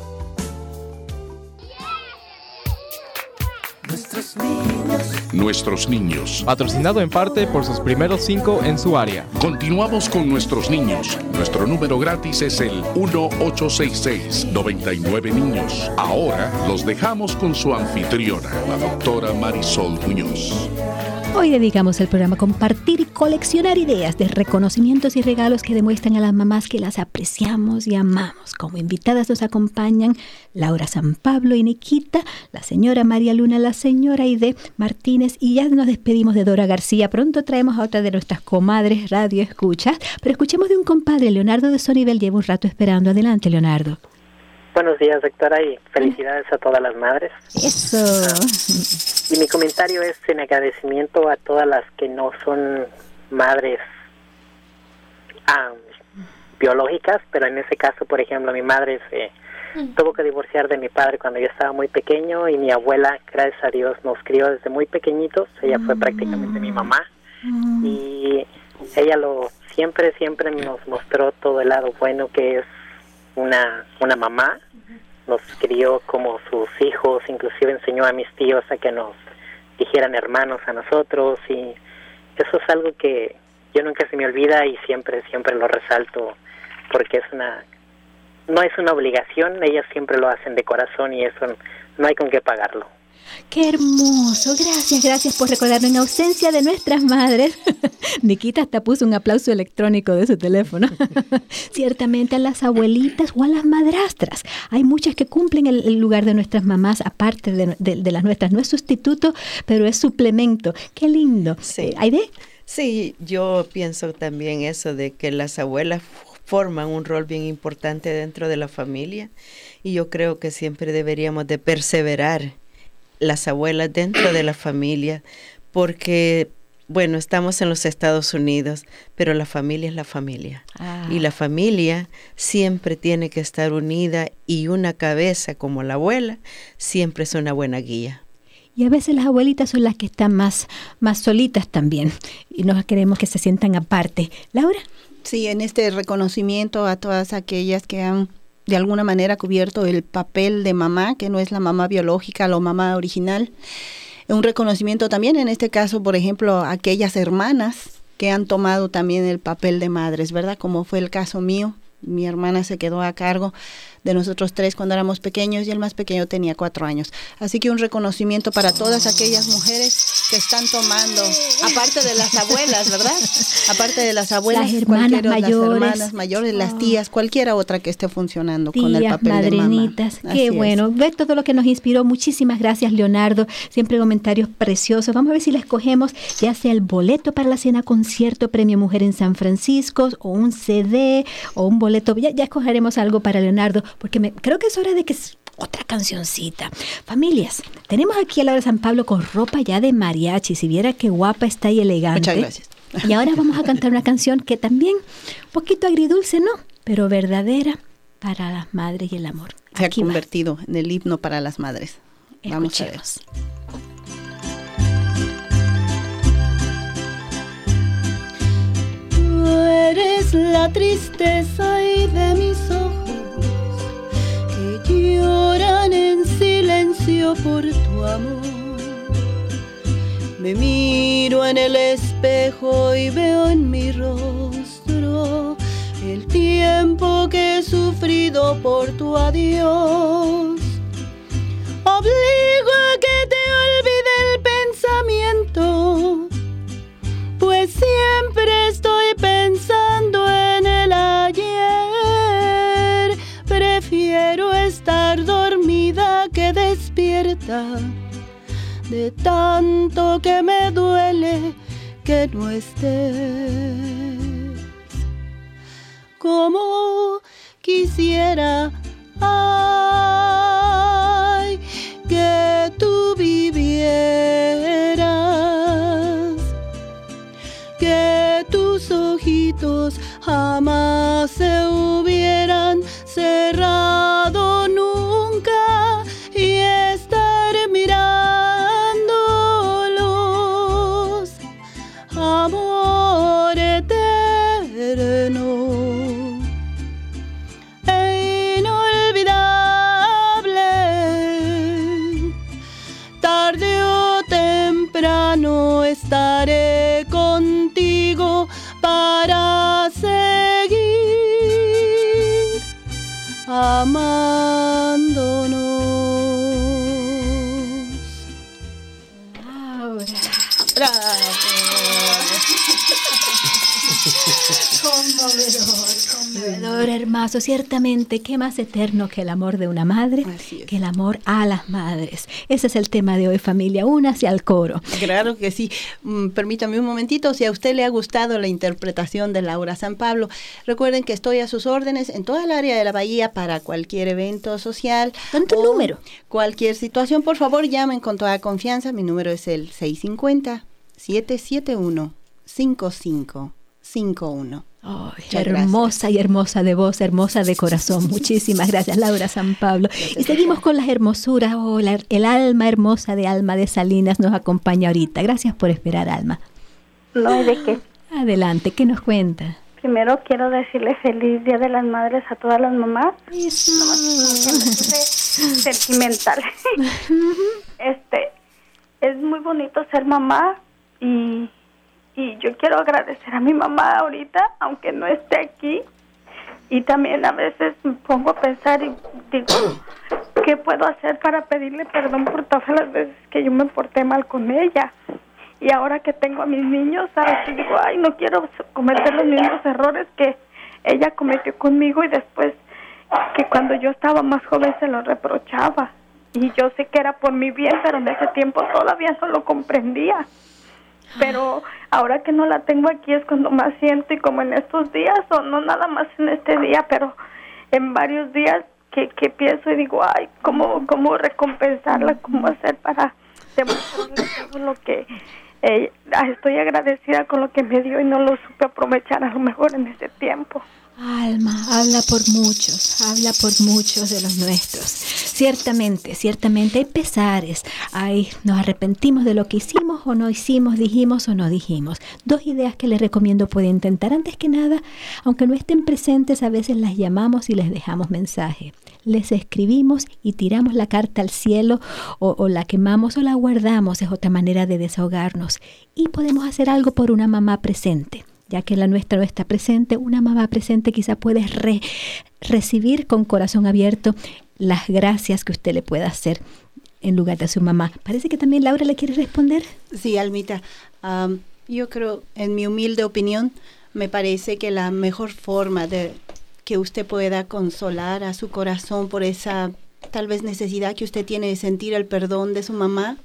Nuestros niños. Nuestros niños. Patrocinado en parte por sus primeros cinco en su área. Continuamos con Nuestros Niños. Nuestro número gratis es el uno ocho seis seis, nueve nueve niños. Ahora los dejamos con su anfitriona, la doctora Marisol Muñoz. Hoy dedicamos el programa a compartir y coleccionar ideas de reconocimientos y regalos que demuestran a las mamás que las apreciamos y amamos. Como invitadas nos acompañan Laura San Pablo y Nikita, la señora María Luna, la señora Aide Martínez, y ya nos despedimos de Dora García. Pronto traemos a otra de nuestras comadres radio escuchas, pero escuchemos de un compadre, Leonardo de Sonivel. Lleva un rato esperando. Adelante, Leonardo. Buenos días, doctora, y felicidades a todas las madres. Eso. Ah, y mi comentario es en agradecimiento a todas las que no son madres ah, biológicas, pero en ese caso, por ejemplo, mi madre se mm. tuvo que divorciar de mi padre cuando yo estaba muy pequeño, y mi abuela, gracias a Dios, nos crió desde muy pequeñitos. Ella fue prácticamente mi mamá, mm. y ella lo siempre, siempre nos mostró todo el lado bueno que es una una mamá. Nos crió como sus hijos, inclusive enseñó a mis tíos a que nos dijeran hermanos a nosotros, y eso es algo que yo nunca se me olvida y siempre, siempre lo resalto, porque es una, no es una obligación, ellas siempre lo hacen de corazón y eso no hay con qué pagarlo. ¡Qué hermoso! Gracias, gracias por recordarnos en ausencia de nuestras madres. Nikita hasta puso un aplauso electrónico de su teléfono. Ciertamente a las abuelitas o a las madrastras. Hay muchas que cumplen el, el lugar de nuestras mamás, aparte de, de, de las nuestras. No es sustituto, pero es suplemento. ¡Qué lindo! Sí. ¿Aide? Sí, yo pienso también eso de que las abuelas forman un rol bien importante dentro de la familia, y yo creo que siempre deberíamos de perseverar las abuelas dentro de la familia, porque, bueno, estamos en los Estados Unidos, pero la familia es la familia. Ah. Y la familia siempre tiene que estar unida, y una cabeza como la abuela siempre es una buena guía. Y a veces las abuelitas son las que están más, más solitas también, y no queremos que se sientan aparte. ¿Laura? Sí, en este reconocimiento a todas aquellas que han de alguna manera cubierto el papel de mamá, que no es la mamá biológica, la mamá original. Un reconocimiento también, en este caso, por ejemplo, a aquellas hermanas que han tomado también el papel de madres, ¿verdad? Como fue el caso mío. Mi hermana se quedó a cargo de nosotros tres cuando éramos pequeños, y el más pequeño tenía cuatro años. Así que un reconocimiento para todas aquellas mujeres que están tomando, aparte de las abuelas, ¿verdad? Aparte de las abuelas, las hermanas mayores, las hermanas mayores, oh. las tías, cualquiera otra que esté funcionando tías, con el papel madrinitas, de mamá. Qué bueno, ve todo lo que nos inspiró. Muchísimas gracias, Leonardo. Siempre comentarios preciosos. Vamos a ver si le escogemos ya sea el boleto para la cena concierto Premio Mujer en San Francisco, o un C D, o un boleto. Ya, ya escogeremos algo para Leonardo, porque me, creo que es hora de que es otra cancioncita. Familias, tenemos aquí a Laura San Pablo con ropa ya de mariachi. Si viera qué guapa está y elegante. Muchas gracias. Y ahora vamos a cantar una canción que también, un poquito agridulce, ¿no? Pero verdadera para las madres y el amor. Se aquí ha convertido va. en el himno para las madres. Vamos a ver. Tú eres la tristeza y de mis ojos que lloran en silencio por tu amor. Me miro en el espejo y veo en mi rostro el tiempo que he sufrido por tu adiós. Obligo a que te olvide el pensamiento, pues siempre estoy pensando en el ayer. Prefiero estar dormida que despierta, de tanto que me duele que no estés. Como quisiera, ay, que tú vivieras, que tus ojitos jamás se hubieran cerrado nunca y estar mirándolos, amor eterno e inolvidable. Tarde o temprano estaré contigo para seguir amándonos. Laura. Bravo. Conmovedor, conmovedor, hermoso. Ciertamente, ¿qué más eterno que el amor de una madre? Que el amor a las madres. Ese es el tema de hoy, familia. Únase al coro. Claro que sí. Mm, permítame un momentito. Si a usted le ha gustado la interpretación de Laura San Pablo, recuerden que estoy a sus órdenes en toda el área de la Bahía para cualquier evento social. ¿Tanto número? Cualquier situación, por favor, llamen con toda confianza. Mi número es el seis cinco cero, siete siete uno, cinco cinco cinco uno. Oh, hermosa y hermosa de voz, hermosa de corazón. Muchísimas gracias, Laura San Pablo. Y seguimos con las hermosuras. Oh, la, el alma hermosa de Alma de Salinas nos acompaña ahorita. Gracias por esperar, Alma. No hay de qué. Adelante, ¿qué nos cuenta? Primero quiero decirle feliz Día de las Madres a todas las mamás. Eso. No, me puse sentimental. Este, es muy bonito ser mamá y... Y yo quiero agradecer a mi mamá ahorita, aunque no esté aquí. Y también a veces me pongo a pensar y digo, ¿qué puedo hacer para pedirle perdón por todas las veces que yo me porté mal con ella? Y ahora que tengo a mis niños, a veces digo, ay, no quiero cometer los mismos errores que ella cometió conmigo y después que cuando yo estaba más joven se lo reprochaba. Y yo sé que era por mi bien, pero en ese tiempo todavía no lo comprendía. Pero ahora que no la tengo aquí es cuando más siento, y como en estos días, o no nada más en este día, pero en varios días que, que pienso y digo, ay, ¿cómo, cómo recompensarla? ¿Cómo hacer para demostrarle todo lo que eh, estoy agradecida con lo que me dio y no lo supe aprovechar a lo mejor en ese tiempo? Alma, habla por muchos, habla por muchos de los nuestros. Ciertamente, ciertamente hay pesares, hay, nos arrepentimos de lo que hicimos o no hicimos, dijimos o no dijimos. Dos ideas que les recomiendo pueden intentar. Antes que nada, aunque no estén presentes, a veces las llamamos y les dejamos mensaje. Les escribimos y tiramos la carta al cielo o, o la quemamos o la guardamos, es otra manera de desahogarnos. Y podemos hacer algo por una mamá presente. Ya que la nuestra no está presente, una mamá presente quizá puede re, recibir con corazón abierto las gracias que usted le pueda hacer en lugar de su mamá. Parece que también Laura le quiere responder. Sí, Almita, um, yo creo, en mi humilde opinión, me parece que la mejor forma de que usted pueda consolar a su corazón por esa tal vez necesidad que usted tiene de sentir el perdón de su mamá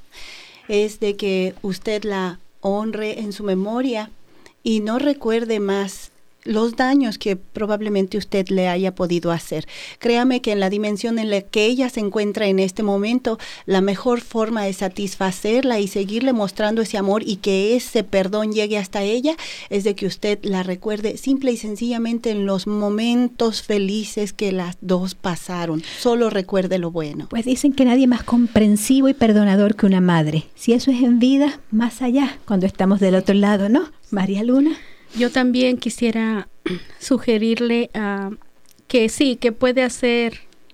es de que usted la honre en su memoria y no recuerde más los daños que probablemente usted le haya podido hacer. Créame que en la dimensión en la que ella se encuentra en este momento, la mejor forma de satisfacerla y seguirle mostrando ese amor y que ese perdón llegue hasta ella es de que usted la recuerde simple y sencillamente en los momentos felices que las dos pasaron. Solo recuerde lo bueno. Pues dicen que nadie más comprensivo y perdonador que una madre. Si eso es en vida, más allá, cuando estamos del otro lado, ¿no? María Luna. Yo también quisiera sugerirle uh, que sí, que puede hacer,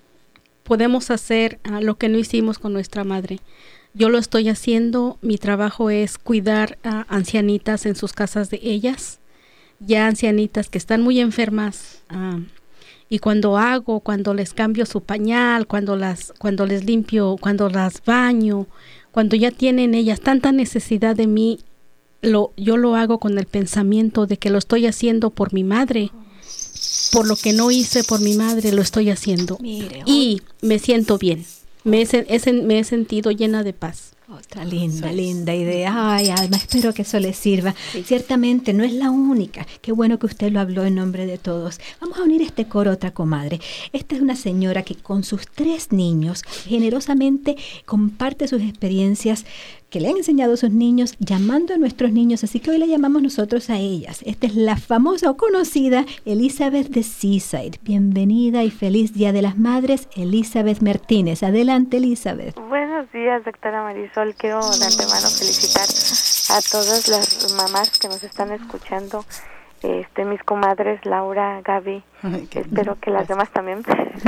podemos hacer uh, lo que no hicimos con nuestra madre. Yo lo estoy haciendo, mi trabajo es cuidar a ancianitas en sus casas de ellas, ya ancianitas que están muy enfermas, uh, y cuando hago, cuando les cambio su pañal, cuando las, cuando les limpio, cuando las baño, cuando ya tienen ellas tanta necesidad de mí, Lo, yo lo hago con el pensamiento de que lo estoy haciendo por mi madre, por lo que no hice por mi madre, lo estoy haciendo. Mire, y me siento bien, me he, he, me he sentido llena de paz. Otra linda, linda idea. Ay, Alma, espero que eso le sirva. Sí. Ciertamente no es la única. Qué bueno que usted lo habló en nombre de todos. Vamos a unir este coro a otra comadre. Esta es una señora que con sus tres niños generosamente comparte sus experiencias que le han enseñado a sus niños, llamando a nuestros niños, así que hoy la llamamos nosotros a ellas. Esta es la famosa o conocida Elizabeth de Seaside. Bienvenida y feliz Día de las Madres, Elizabeth Martínez. Adelante, Elizabeth. Buenos días, doctora Marisol. Quiero de antemano felicitar a todas las mamás que nos están escuchando. Este, mis comadres Laura, Gaby, Ay, espero bien. Que las demás también.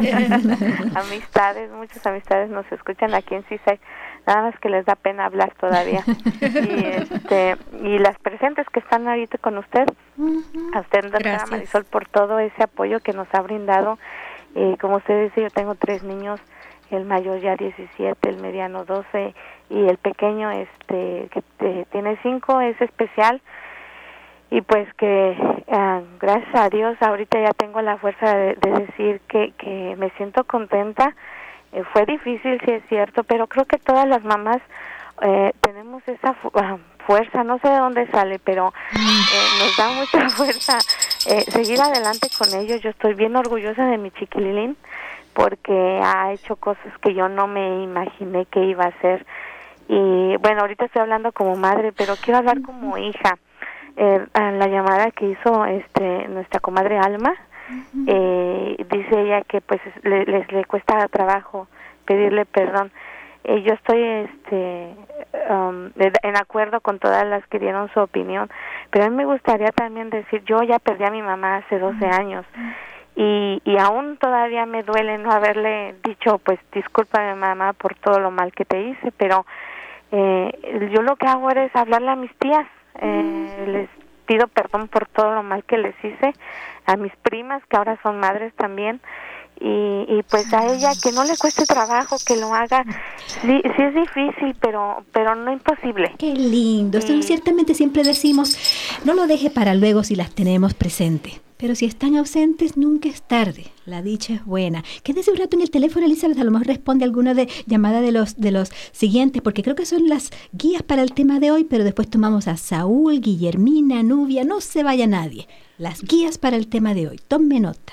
Amistades, muchas amistades nos escuchan aquí en Seaside. Nada más que les da pena hablar todavía. y este y las presentes que están ahorita con usted, uh-huh. a usted, doctora Marisol, por todo ese apoyo que nos ha brindado. Eh, como usted dice, yo tengo tres niños, el mayor ya diecisiete, el mediano doce y el pequeño este que te, tiene cinco, es especial. Y pues que uh, gracias a Dios ahorita ya tengo la fuerza de, de decir que, que me siento contenta. Eh, fue difícil, sí es cierto, pero creo que todas las mamás eh, tenemos esa fu- uh, fuerza, no sé de dónde sale, pero eh, nos da mucha fuerza eh, seguir adelante con ellos. Yo estoy bien orgullosa de mi chiquilín porque ha hecho cosas que yo no me imaginé que iba a hacer. Y bueno, ahorita estoy hablando como madre, pero quiero hablar como hija. Eh, a la llamada que hizo este nuestra comadre Alma, uh-huh. eh, dice ella que pues le, les le cuesta trabajo pedirle perdón. Eh, yo estoy este um, de, en acuerdo con todas las que dieron su opinión, pero a mí me gustaría también decir, yo ya perdí a mi mamá hace doce uh-huh. años y, y aún todavía me duele no haberle dicho, pues discúlpame mamá por todo lo mal que te hice, pero eh, yo lo que hago es hablarle a mis tías. Eh, les pido perdón por todo lo mal que les hice, a mis primas que ahora son madres también, y, y pues a ella que no le cueste trabajo, que lo haga. Sí, sí es difícil, pero pero no imposible. Qué lindo. Y... ciertamente siempre decimos, no lo deje para luego si las tenemos presente. Pero si están ausentes, nunca es tarde. La dicha es buena. Quédese un rato en el teléfono, Elizabeth. A lo mejor responde alguna de llamada de los de los siguientes, porque creo que son las guías para el tema de hoy, pero después tomamos a Saúl, Guillermina, Nubia. No se vaya nadie. Las guías para el tema de hoy. Tome nota.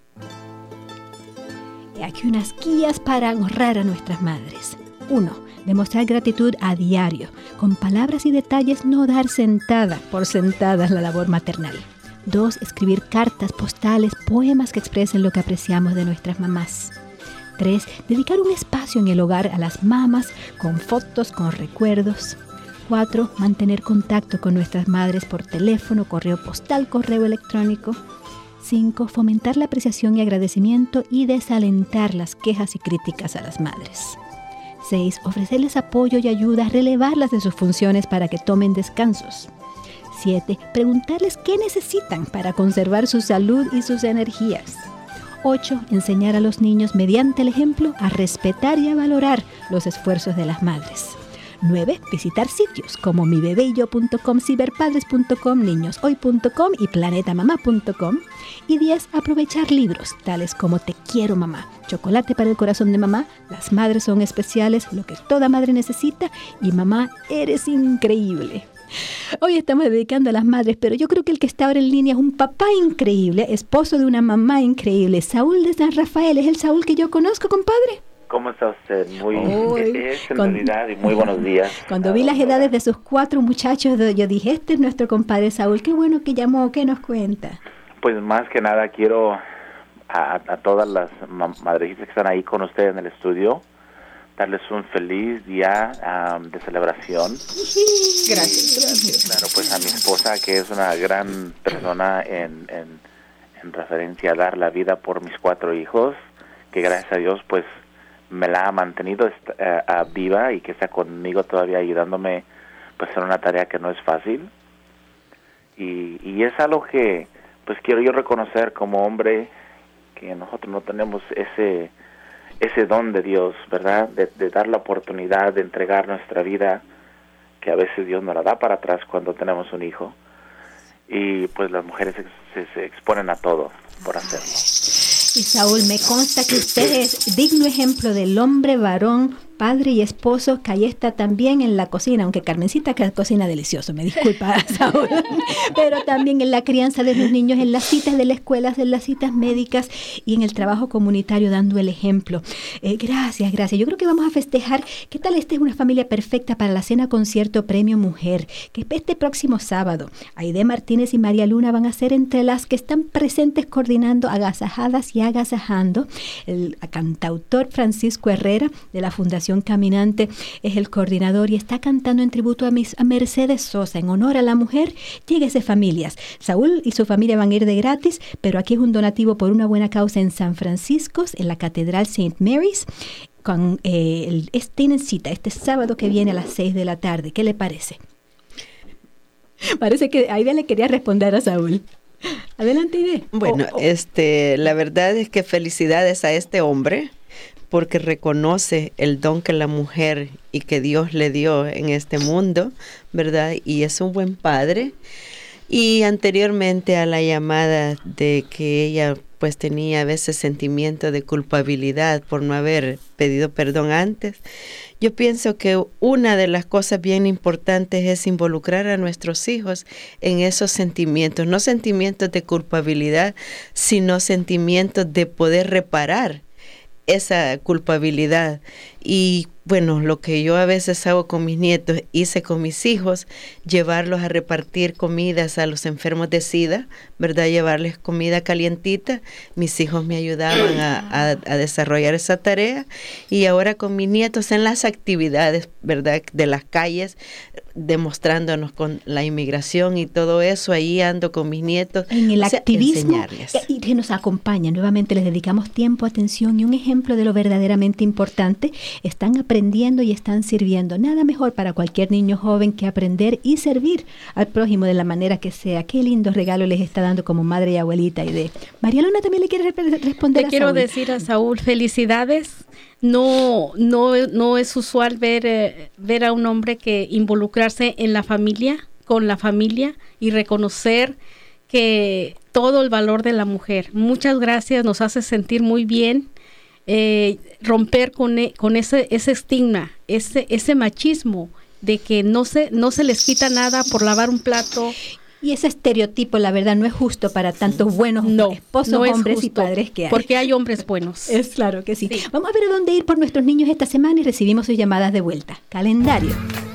Y aquí unas guías para honrar a nuestras madres. Uno, demostrar gratitud a diario. Con palabras y detalles no dar sentada por sentada la labor maternal. Dos, escribir cartas, postales, poemas que expresen lo que apreciamos de nuestras mamás. Tres, dedicar un espacio en el hogar a las mamás con fotos, con recuerdos. Cuatro, mantener contacto con nuestras madres por teléfono, correo postal, correo electrónico. Cinco, fomentar la apreciación y agradecimiento y desalentar las quejas y críticas a las madres. Seis, ofrecerles apoyo y ayuda, relevarlas de sus funciones para que tomen descansos. Siete, preguntarles qué necesitan para conservar su salud y sus energías. Ocho, enseñar a los niños mediante el ejemplo a respetar y a valorar los esfuerzos de las madres. Nueve, visitar sitios como mi bebé y yo punto com, ciberpadres punto com, niños hoy punto com y planeta mamá punto com. Y diez, aprovechar libros tales como Te quiero mamá, Chocolate para el corazón de mamá, Las madres son especiales, Lo que toda madre necesita y Mamá, eres increíble. Hoy estamos dedicando a las madres, pero yo creo que el que está ahora en línea es un papá increíble, esposo de una mamá increíble. Saúl de San Rafael, ¿es el Saúl que yo conozco, compadre? ¿Cómo está usted? Muy Uy, es en con, realidad y muy buenos días. Cuando vi las edades de sus cuatro muchachos, yo dije, este es nuestro compadre Saúl. Qué bueno que llamó, ¿qué nos cuenta? Pues más que nada quiero a, a todas las ma- madrecitas que están ahí con usted en el estudio, darles un feliz día um, de celebración. Gracias, gracias. Claro, pues a mi esposa, que es una gran persona en, en, en referencia a dar la vida por mis cuatro hijos, que gracias a Dios pues me la ha mantenido uh, uh, viva y que está conmigo todavía ayudándome pues en una tarea que no es fácil. Y, y es algo que pues quiero yo reconocer como hombre, que nosotros no tenemos ese ese don de Dios, ¿verdad? De, de dar la oportunidad de entregar nuestra vida, que a veces Dios nos la da para atrás cuando tenemos un hijo. Y pues las mujeres se, se exponen a todo por hacerlo. Y Saúl, me consta que usted es digno ejemplo del hombre varón padre y esposo, que ahí está también en la cocina, aunque Carmencita que cocina delicioso, me disculpa, Saúl, pero también en la crianza de los niños, en las citas de la escuela, en las citas médicas y en el trabajo comunitario dando el ejemplo. Eh, gracias, gracias. Yo creo que vamos a festejar. ¿Qué tal? Esta es una familia perfecta para la cena concierto Premio Mujer, que este próximo sábado, Aide Martínez y María Luna van a ser entre las que están presentes coordinando Agasajadas y Agasajando. El cantautor Francisco Herrera de la Fundación Caminante es el coordinador y está cantando en tributo a, mis, a Mercedes Sosa en honor a la mujer. Lléguese familias. Saúl y su familia van a ir de gratis, pero aquí es un donativo por una buena causa en San Francisco, en la Catedral Saint Mary's. Con, eh, el, es, tienen cita este sábado que viene a las seis de la tarde. ¿Qué le parece? Parece que Aide le quería responder a Saúl. Adelante, Aide. Bueno, oh, oh. este, la verdad es que felicidades a este hombre, porque reconoce el don que la mujer y que Dios le dio en este mundo, ¿verdad? Y es un buen padre. Y anteriormente a la llamada de que ella pues tenía a veces sentimiento de culpabilidad por no haber pedido perdón antes, yo pienso que una de las cosas bien importantes es involucrar a nuestros hijos en esos sentimientos, no sentimientos de culpabilidad, sino sentimientos de poder reparar esa culpabilidad. Y bueno, lo que yo a veces hago con mis nietos, hice con mis hijos, llevarlos a repartir comidas a los enfermos de SIDA, ¿verdad? Llevarles comida calientita. Mis hijos me ayudaban a, a, a desarrollar esa tarea. Y ahora con mis nietos en las actividades, ¿verdad? De las calles, demostrándonos con la inmigración y todo eso, ahí ando con mis nietos. En el o sea, activismo, enseñarles. Y que nos acompaña, nuevamente les dedicamos tiempo, atención y un ejemplo de lo verdaderamente importante. Están aprendiendo y están sirviendo. Nada mejor para cualquier niño joven que aprender y servir al prójimo de la manera que sea. Qué lindo regalo les está dando como madre y abuelita. Y de María Luna también le quiere re- responder Te a quiero Saúl. decir a Saúl, felicidades. No, no, no es usual ver, eh, ver a un hombre que involucrarse en la familia, con la familia y reconocer que todo el valor de la mujer. Muchas gracias, nos hace sentir muy bien. Eh, romper con, e, con ese, ese estigma, ese, ese machismo de que no se, no se les quita nada por lavar un plato. Y ese estereotipo, la verdad, no es justo para tantos buenos no, esposos, no hombres justo, y padres que hay. Porque hay hombres buenos. Es claro que sí. sí. Vamos a ver a dónde ir por nuestros niños esta semana y recibimos sus llamadas de vuelta. Calendario.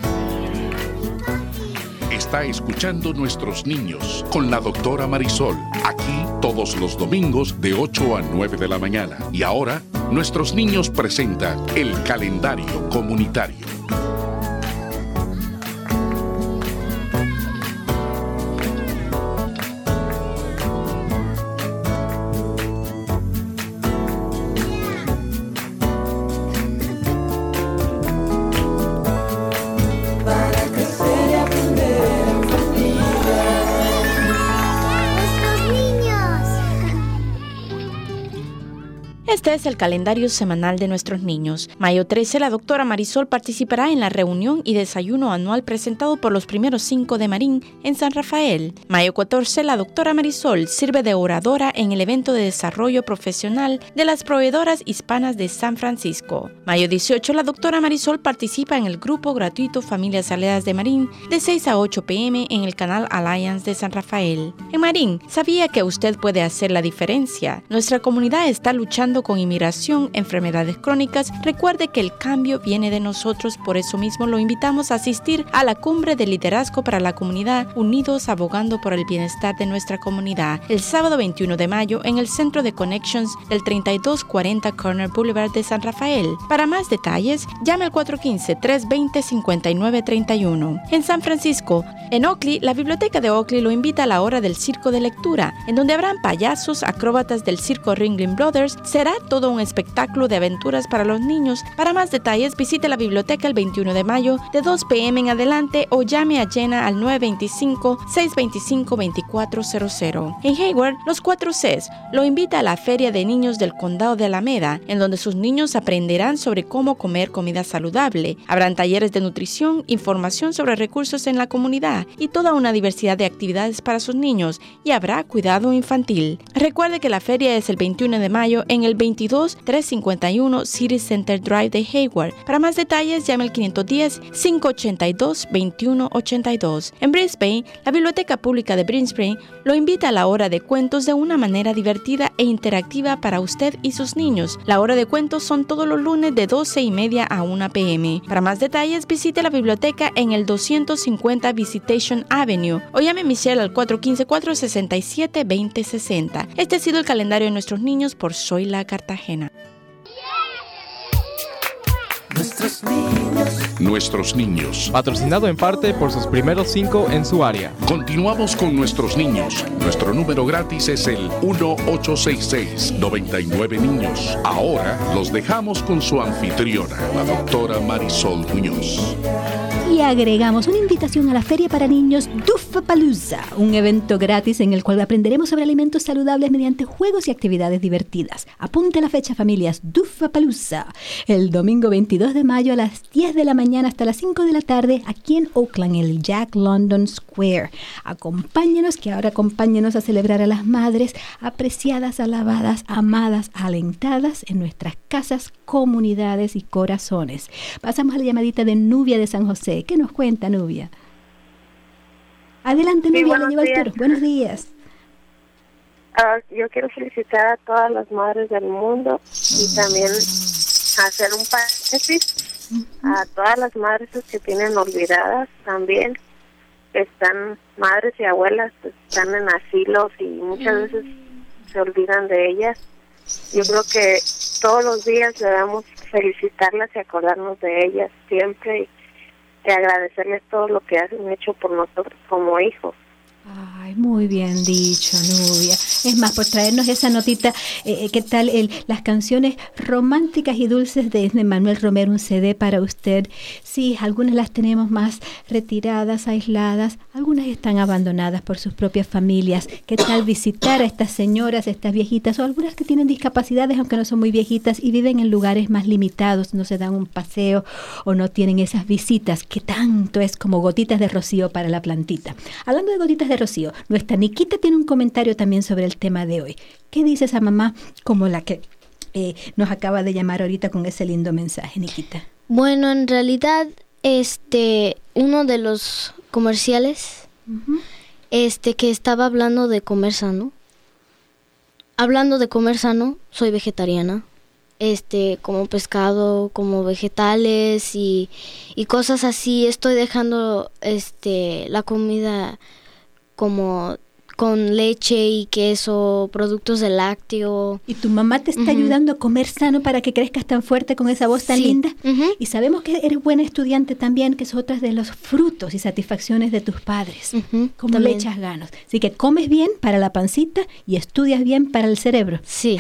Está escuchando Nuestros Niños con la doctora Marisol, aquí todos los domingos de ocho a nueve de la mañana. Y ahora, Nuestros Niños presenta el calendario comunitario. Este es el calendario semanal de Nuestros Niños. Mayo trece, la doctora Marisol participará en la reunión y desayuno anual presentado por los primeros cinco de Marín en San Rafael. Mayo catorce, la doctora Marisol sirve de oradora en el evento de desarrollo profesional de las proveedoras hispanas de San Francisco. Mayo dieciocho, la doctora Marisol participa en el grupo gratuito Familias Aliadas de Marín de seis a ocho p m en el canal Alliance de San Rafael. En Marín, ¿sabía que usted puede hacer la diferencia? Nuestra comunidad está luchando con inmigración, enfermedades crónicas. Recuerde que el cambio viene de nosotros, por eso mismo lo invitamos a asistir a la cumbre de liderazgo para la comunidad, unidos abogando por el bienestar de nuestra comunidad, el sábado veintiuno de mayo en el Centro de Connections del treinta y dos cuarenta Corner Boulevard de San Rafael. Para más detalles, llame al cuatro uno cinco, tres dos cero, cinco nueve tres uno. En San Francisco, en Oakley, la biblioteca de Oakley lo invita a la hora del circo de lectura, en donde habrán payasos, acróbatas del circo Ringling Brothers. Será todo un espectáculo de aventuras para los niños. Para más detalles, visite la biblioteca el veintiuno de mayo de dos p m en adelante o llame a Jenna al nueve dos cinco, seis dos cinco, dos cuatro cero cero. En Hayward, los cuatro Cs lo invita a la Feria de Niños del Condado de Alameda, en donde sus niños aprenderán sobre cómo comer comida saludable. Habrán talleres de nutrición, información sobre recursos en la comunidad y toda una diversidad de actividades para sus niños, y habrá cuidado infantil. Recuerde que la feria es el veintiuno de mayo en el veintiuno veintidós, trescientos cincuenta y uno City Center Drive de Hayward. Para más detalles, llame al quinientos diez, cinco ochenta y dos, veintiuno ochenta y dos. En Brisbane, la Biblioteca Pública de Brisbane lo invita a la hora de cuentos de una manera divertida e interactiva para usted y sus niños. La hora de cuentos son todos los lunes de doce y media a una pe eme. Para más detalles, visite la biblioteca en el doscientos cincuenta Visitation Avenue o llame a Michelle al cuatro uno cinco, cuatro seis siete, dos cero seis cero. Este ha sido el calendario de nuestros niños por Soy La Cartagena. Nuestros niños. Nuestros niños. Patrocinado en parte por sus primeros cinco en su área. Continuamos con nuestros niños. Nuestro número gratis es el uno ocho seis seis, nueve nueve niños. Ahora los dejamos con su anfitriona, la doctora Marisol Muñoz. Y agregamos una invitación a la Feria para Niños Dufapalooza, un evento gratis en el cual aprenderemos sobre alimentos saludables mediante juegos y actividades divertidas. Apunte la fecha, familias, Dufapalooza, el domingo veintidós de mayo a las diez de la mañana hasta las cinco de la tarde aquí en Oakland, en el Jack London Square. Acompáñenos, que ahora acompáñenos a celebrar a las madres apreciadas, alabadas, amadas, alentadas en nuestras casas, comunidades y corazones. Pasamos a la llamadita de Nubia de San José. ¿Qué nos cuenta, Nubia? Adelante, Nubia, sí, le lleva el toro. Buenos días. Uh, yo quiero felicitar a todas las madres del mundo y también hacer un paréntesis a todas las madres que tienen olvidadas también. Están madres y abuelas, pues, están en asilos y muchas veces se olvidan de ellas. Yo creo que todos los días debemos felicitarlas y acordarnos de ellas siempre y y agradecerles todo lo que han hecho por nosotros como hijos. Ay, muy bien dicho, Nubia. Es más, por traernos esa notita, eh, ¿qué tal el, las canciones románticas y dulces de, de Manuel Romero, un ce de para usted? Sí, algunas las tenemos más retiradas, aisladas, algunas están abandonadas por sus propias familias. ¿Qué tal visitar a estas señoras, estas viejitas, o algunas que tienen discapacidades, aunque no son muy viejitas, y viven en lugares más limitados, no se dan un paseo o no tienen esas visitas, que tanto es como gotitas de rocío para la plantita? Hablando de gotitas de Rocío, nuestra Niquita tiene un comentario también sobre el tema de hoy. ¿Qué dice esa mamá como la que eh, nos acaba de llamar ahorita con ese lindo mensaje, Niquita? Bueno, en realidad, este, uno de los comerciales, uh-huh. este, que estaba hablando de comer sano, hablando de comer sano, soy vegetariana. Este, como pescado, como vegetales y, y cosas así. Estoy dejando este la comida como con leche y queso, productos de lácteo. ¿Y tu mamá te está uh-huh. ayudando a comer sano para que crezcas tan fuerte con esa voz tan sí. linda? Uh-huh. Y sabemos que eres buena estudiante también, que es otra de los frutos y satisfacciones de tus padres. Uh-huh. Como también. Le echas ganas. Así que comes bien para la pancita y estudias bien para el cerebro. Sí.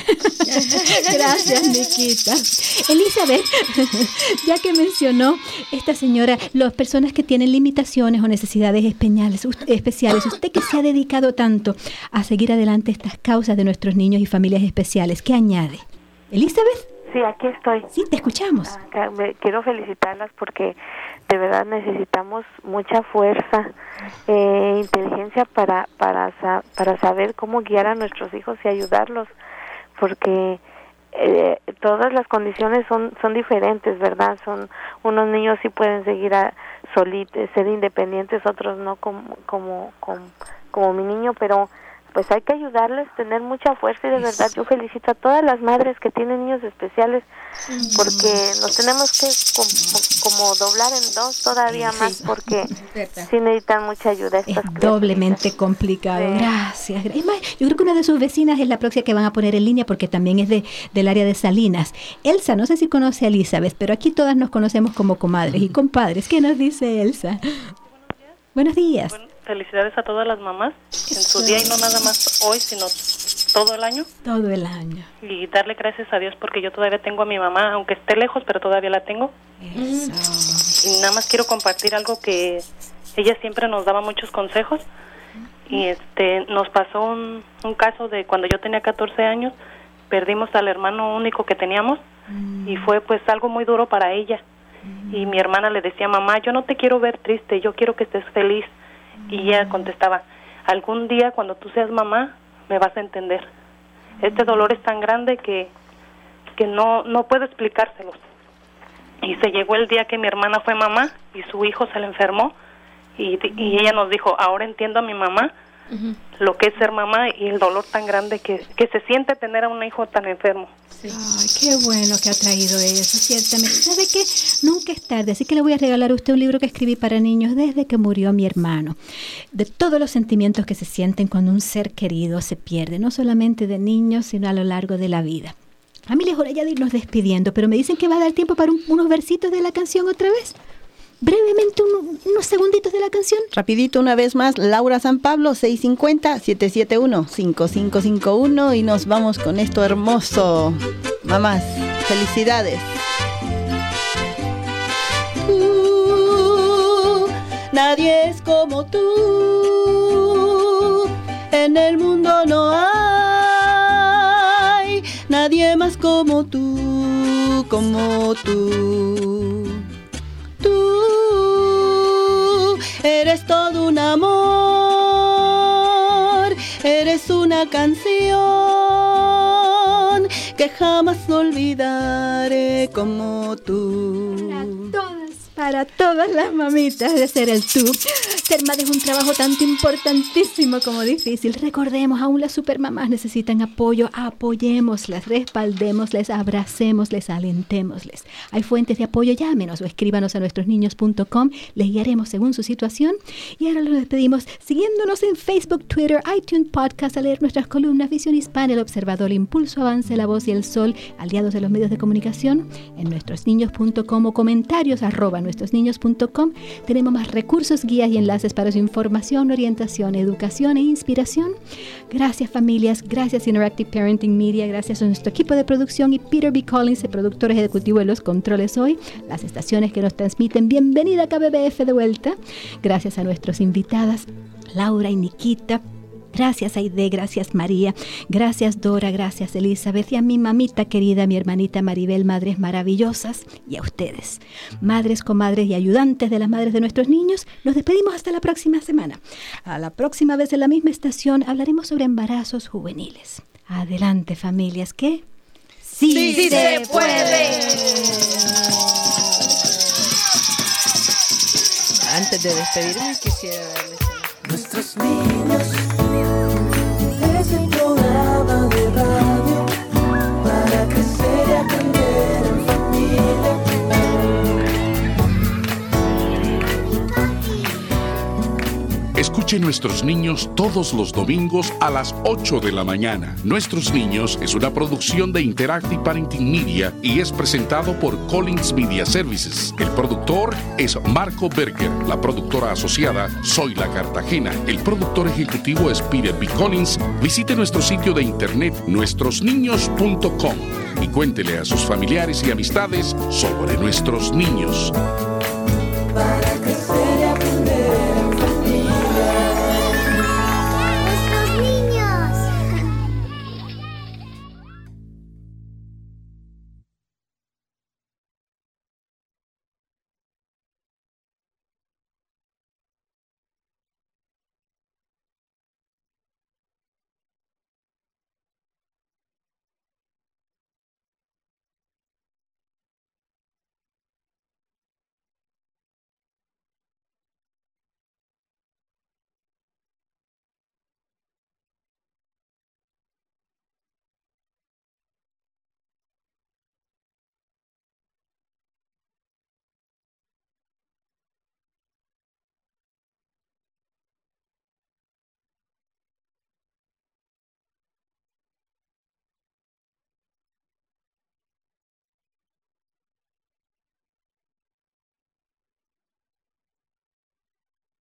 Gracias, Niquita. Elizabeth, ya que mencionó esta señora, las personas que tienen limitaciones o necesidades especiales, especiales, usted que se ha dedicado tanto a seguir adelante estas causas de nuestros niños y familias especiales, ¿qué añade? ¿Elizabeth? Sí, aquí estoy. Sí, te escuchamos. Acá me, quiero felicitarlas porque de verdad necesitamos mucha fuerza, eh, inteligencia para, para, para saber cómo guiar a nuestros hijos y ayudarlos, porque eh, todas las condiciones son son diferentes, ¿verdad? Son unos niños sí pueden seguir a solitos, ser independientes, otros no, como como como, como mi niño, pero pues hay que ayudarles, tener mucha fuerza, y de verdad yo felicito a todas las madres que tienen niños especiales, porque nos tenemos que como, como doblar en dos todavía más, porque sí necesitan mucha ayuda estas es doblemente complicado. Sí. Gracias. Es más, yo creo que una de sus vecinas es la próxima que van a poner en línea, porque también es de del área de Salinas. Elsa, no sé si conoce a Elizabeth, pero aquí todas nos conocemos como comadres y compadres. ¿Qué nos dice Elsa? Buenos días. Bueno, felicidades a todas las mamás en su día, y no nada más hoy, sino todo el año. Todo el año. Y darle gracias a Dios porque yo todavía tengo a mi mamá, aunque esté lejos, pero todavía la tengo. Eso. Y nada más quiero compartir algo que ella siempre nos daba muchos consejos. Y este nos pasó un, un caso de cuando yo tenía catorce años, perdimos al hermano único que teníamos, mm. y fue pues algo muy duro para ella. Mm. Y mi hermana le decía, mamá, yo no te quiero ver triste, yo quiero que estés feliz. Y ella contestaba, algún día cuando tú seas mamá me vas a entender. Este dolor es tan grande que que no, no puedo explicárselos. Y se llegó el día que mi hermana fue mamá y su hijo se le enfermó y, y ella nos dijo, ahora entiendo a mi mamá, uh-huh, lo que es ser mamá y el dolor tan grande que, que se siente tener a un hijo tan enfermo. Sí. Ay, qué bueno que ha traído eso, ciertamente. ¿Sabe qué? Nunca es tarde, así que le voy a regalar a usted un libro que escribí para niños desde que murió mi hermano. De todos los sentimientos que se sienten cuando un ser querido se pierde, no solamente de niños, sino a lo largo de la vida. Familia, es hora ya de irnos despidiendo, pero me dicen que va a dar tiempo para un, unos versitos de la canción otra vez. Brevemente, un, unos segunditos de la canción. Rapidito una vez más, Laura San Pablo, seis cinco cero, siete siete uno, cinco cinco cinco uno y nos vamos con esto hermoso. Mamás, felicidades. Tú, nadie es como tú, en el mundo no hay nadie más como tú, como tú. Tú eres todo un amor, eres una canción que jamás olvidaré como tú. Para todas, para todas las mamitas de ser el tú. Ser madre es un trabajo tanto importantísimo como difícil. Recordemos, aún las supermamás necesitan apoyo. Apoyémoslas, respaldémosles, abracémosles, alentémosles. Hay fuentes de apoyo, llámenos o escríbanos a nuestros niños punto com. Les guiaremos según su situación. Y ahora los despedimos siguiéndonos en Facebook, Twitter, iTunes, Podcast, a leer nuestras columnas Visión Hispana, El Observador, Impulso, Avance, La Voz y el Sol, aliados de los medios de comunicación, en nuestros niños punto com o comentarios arroba nuestros niños punto com. Tenemos más recursos, guías y enlaces para su información, orientación, educación e inspiración. Gracias familias, gracias Interactive Parenting Media, gracias a nuestro equipo de producción y Peter B. Collins, el productor ejecutivo de los controles hoy, las estaciones que nos transmiten. Bienvenida a K B B F de vuelta. Gracias a nuestras invitadas, Laura y Nikita. Gracias Aide, gracias María, gracias Dora, gracias Elizabeth y a mi mamita querida, mi hermanita Maribel, madres maravillosas, y a ustedes, madres, comadres y ayudantes de las madres de nuestros niños. Nos despedimos hasta la próxima semana. A la próxima vez en la misma estación hablaremos sobre embarazos juveniles. Adelante familias, que sí, sí, sí se puede. Antes de despedirme quisiera darles nuestros niños. Es el programa de radio para crecer y aprender en familia. Escuche Nuestros Niños todos los domingos a las ocho de la mañana. Nuestros Niños es una producción de Interactive Parenting Media y es presentado por Collins Media Services. El productor es Marco Berger. La productora asociada, Soy La Cartagena. El productor ejecutivo es Peter B. Collins. Visite nuestro sitio de internet nuestros niños punto com y cuéntele a sus familiares y amistades sobre nuestros niños.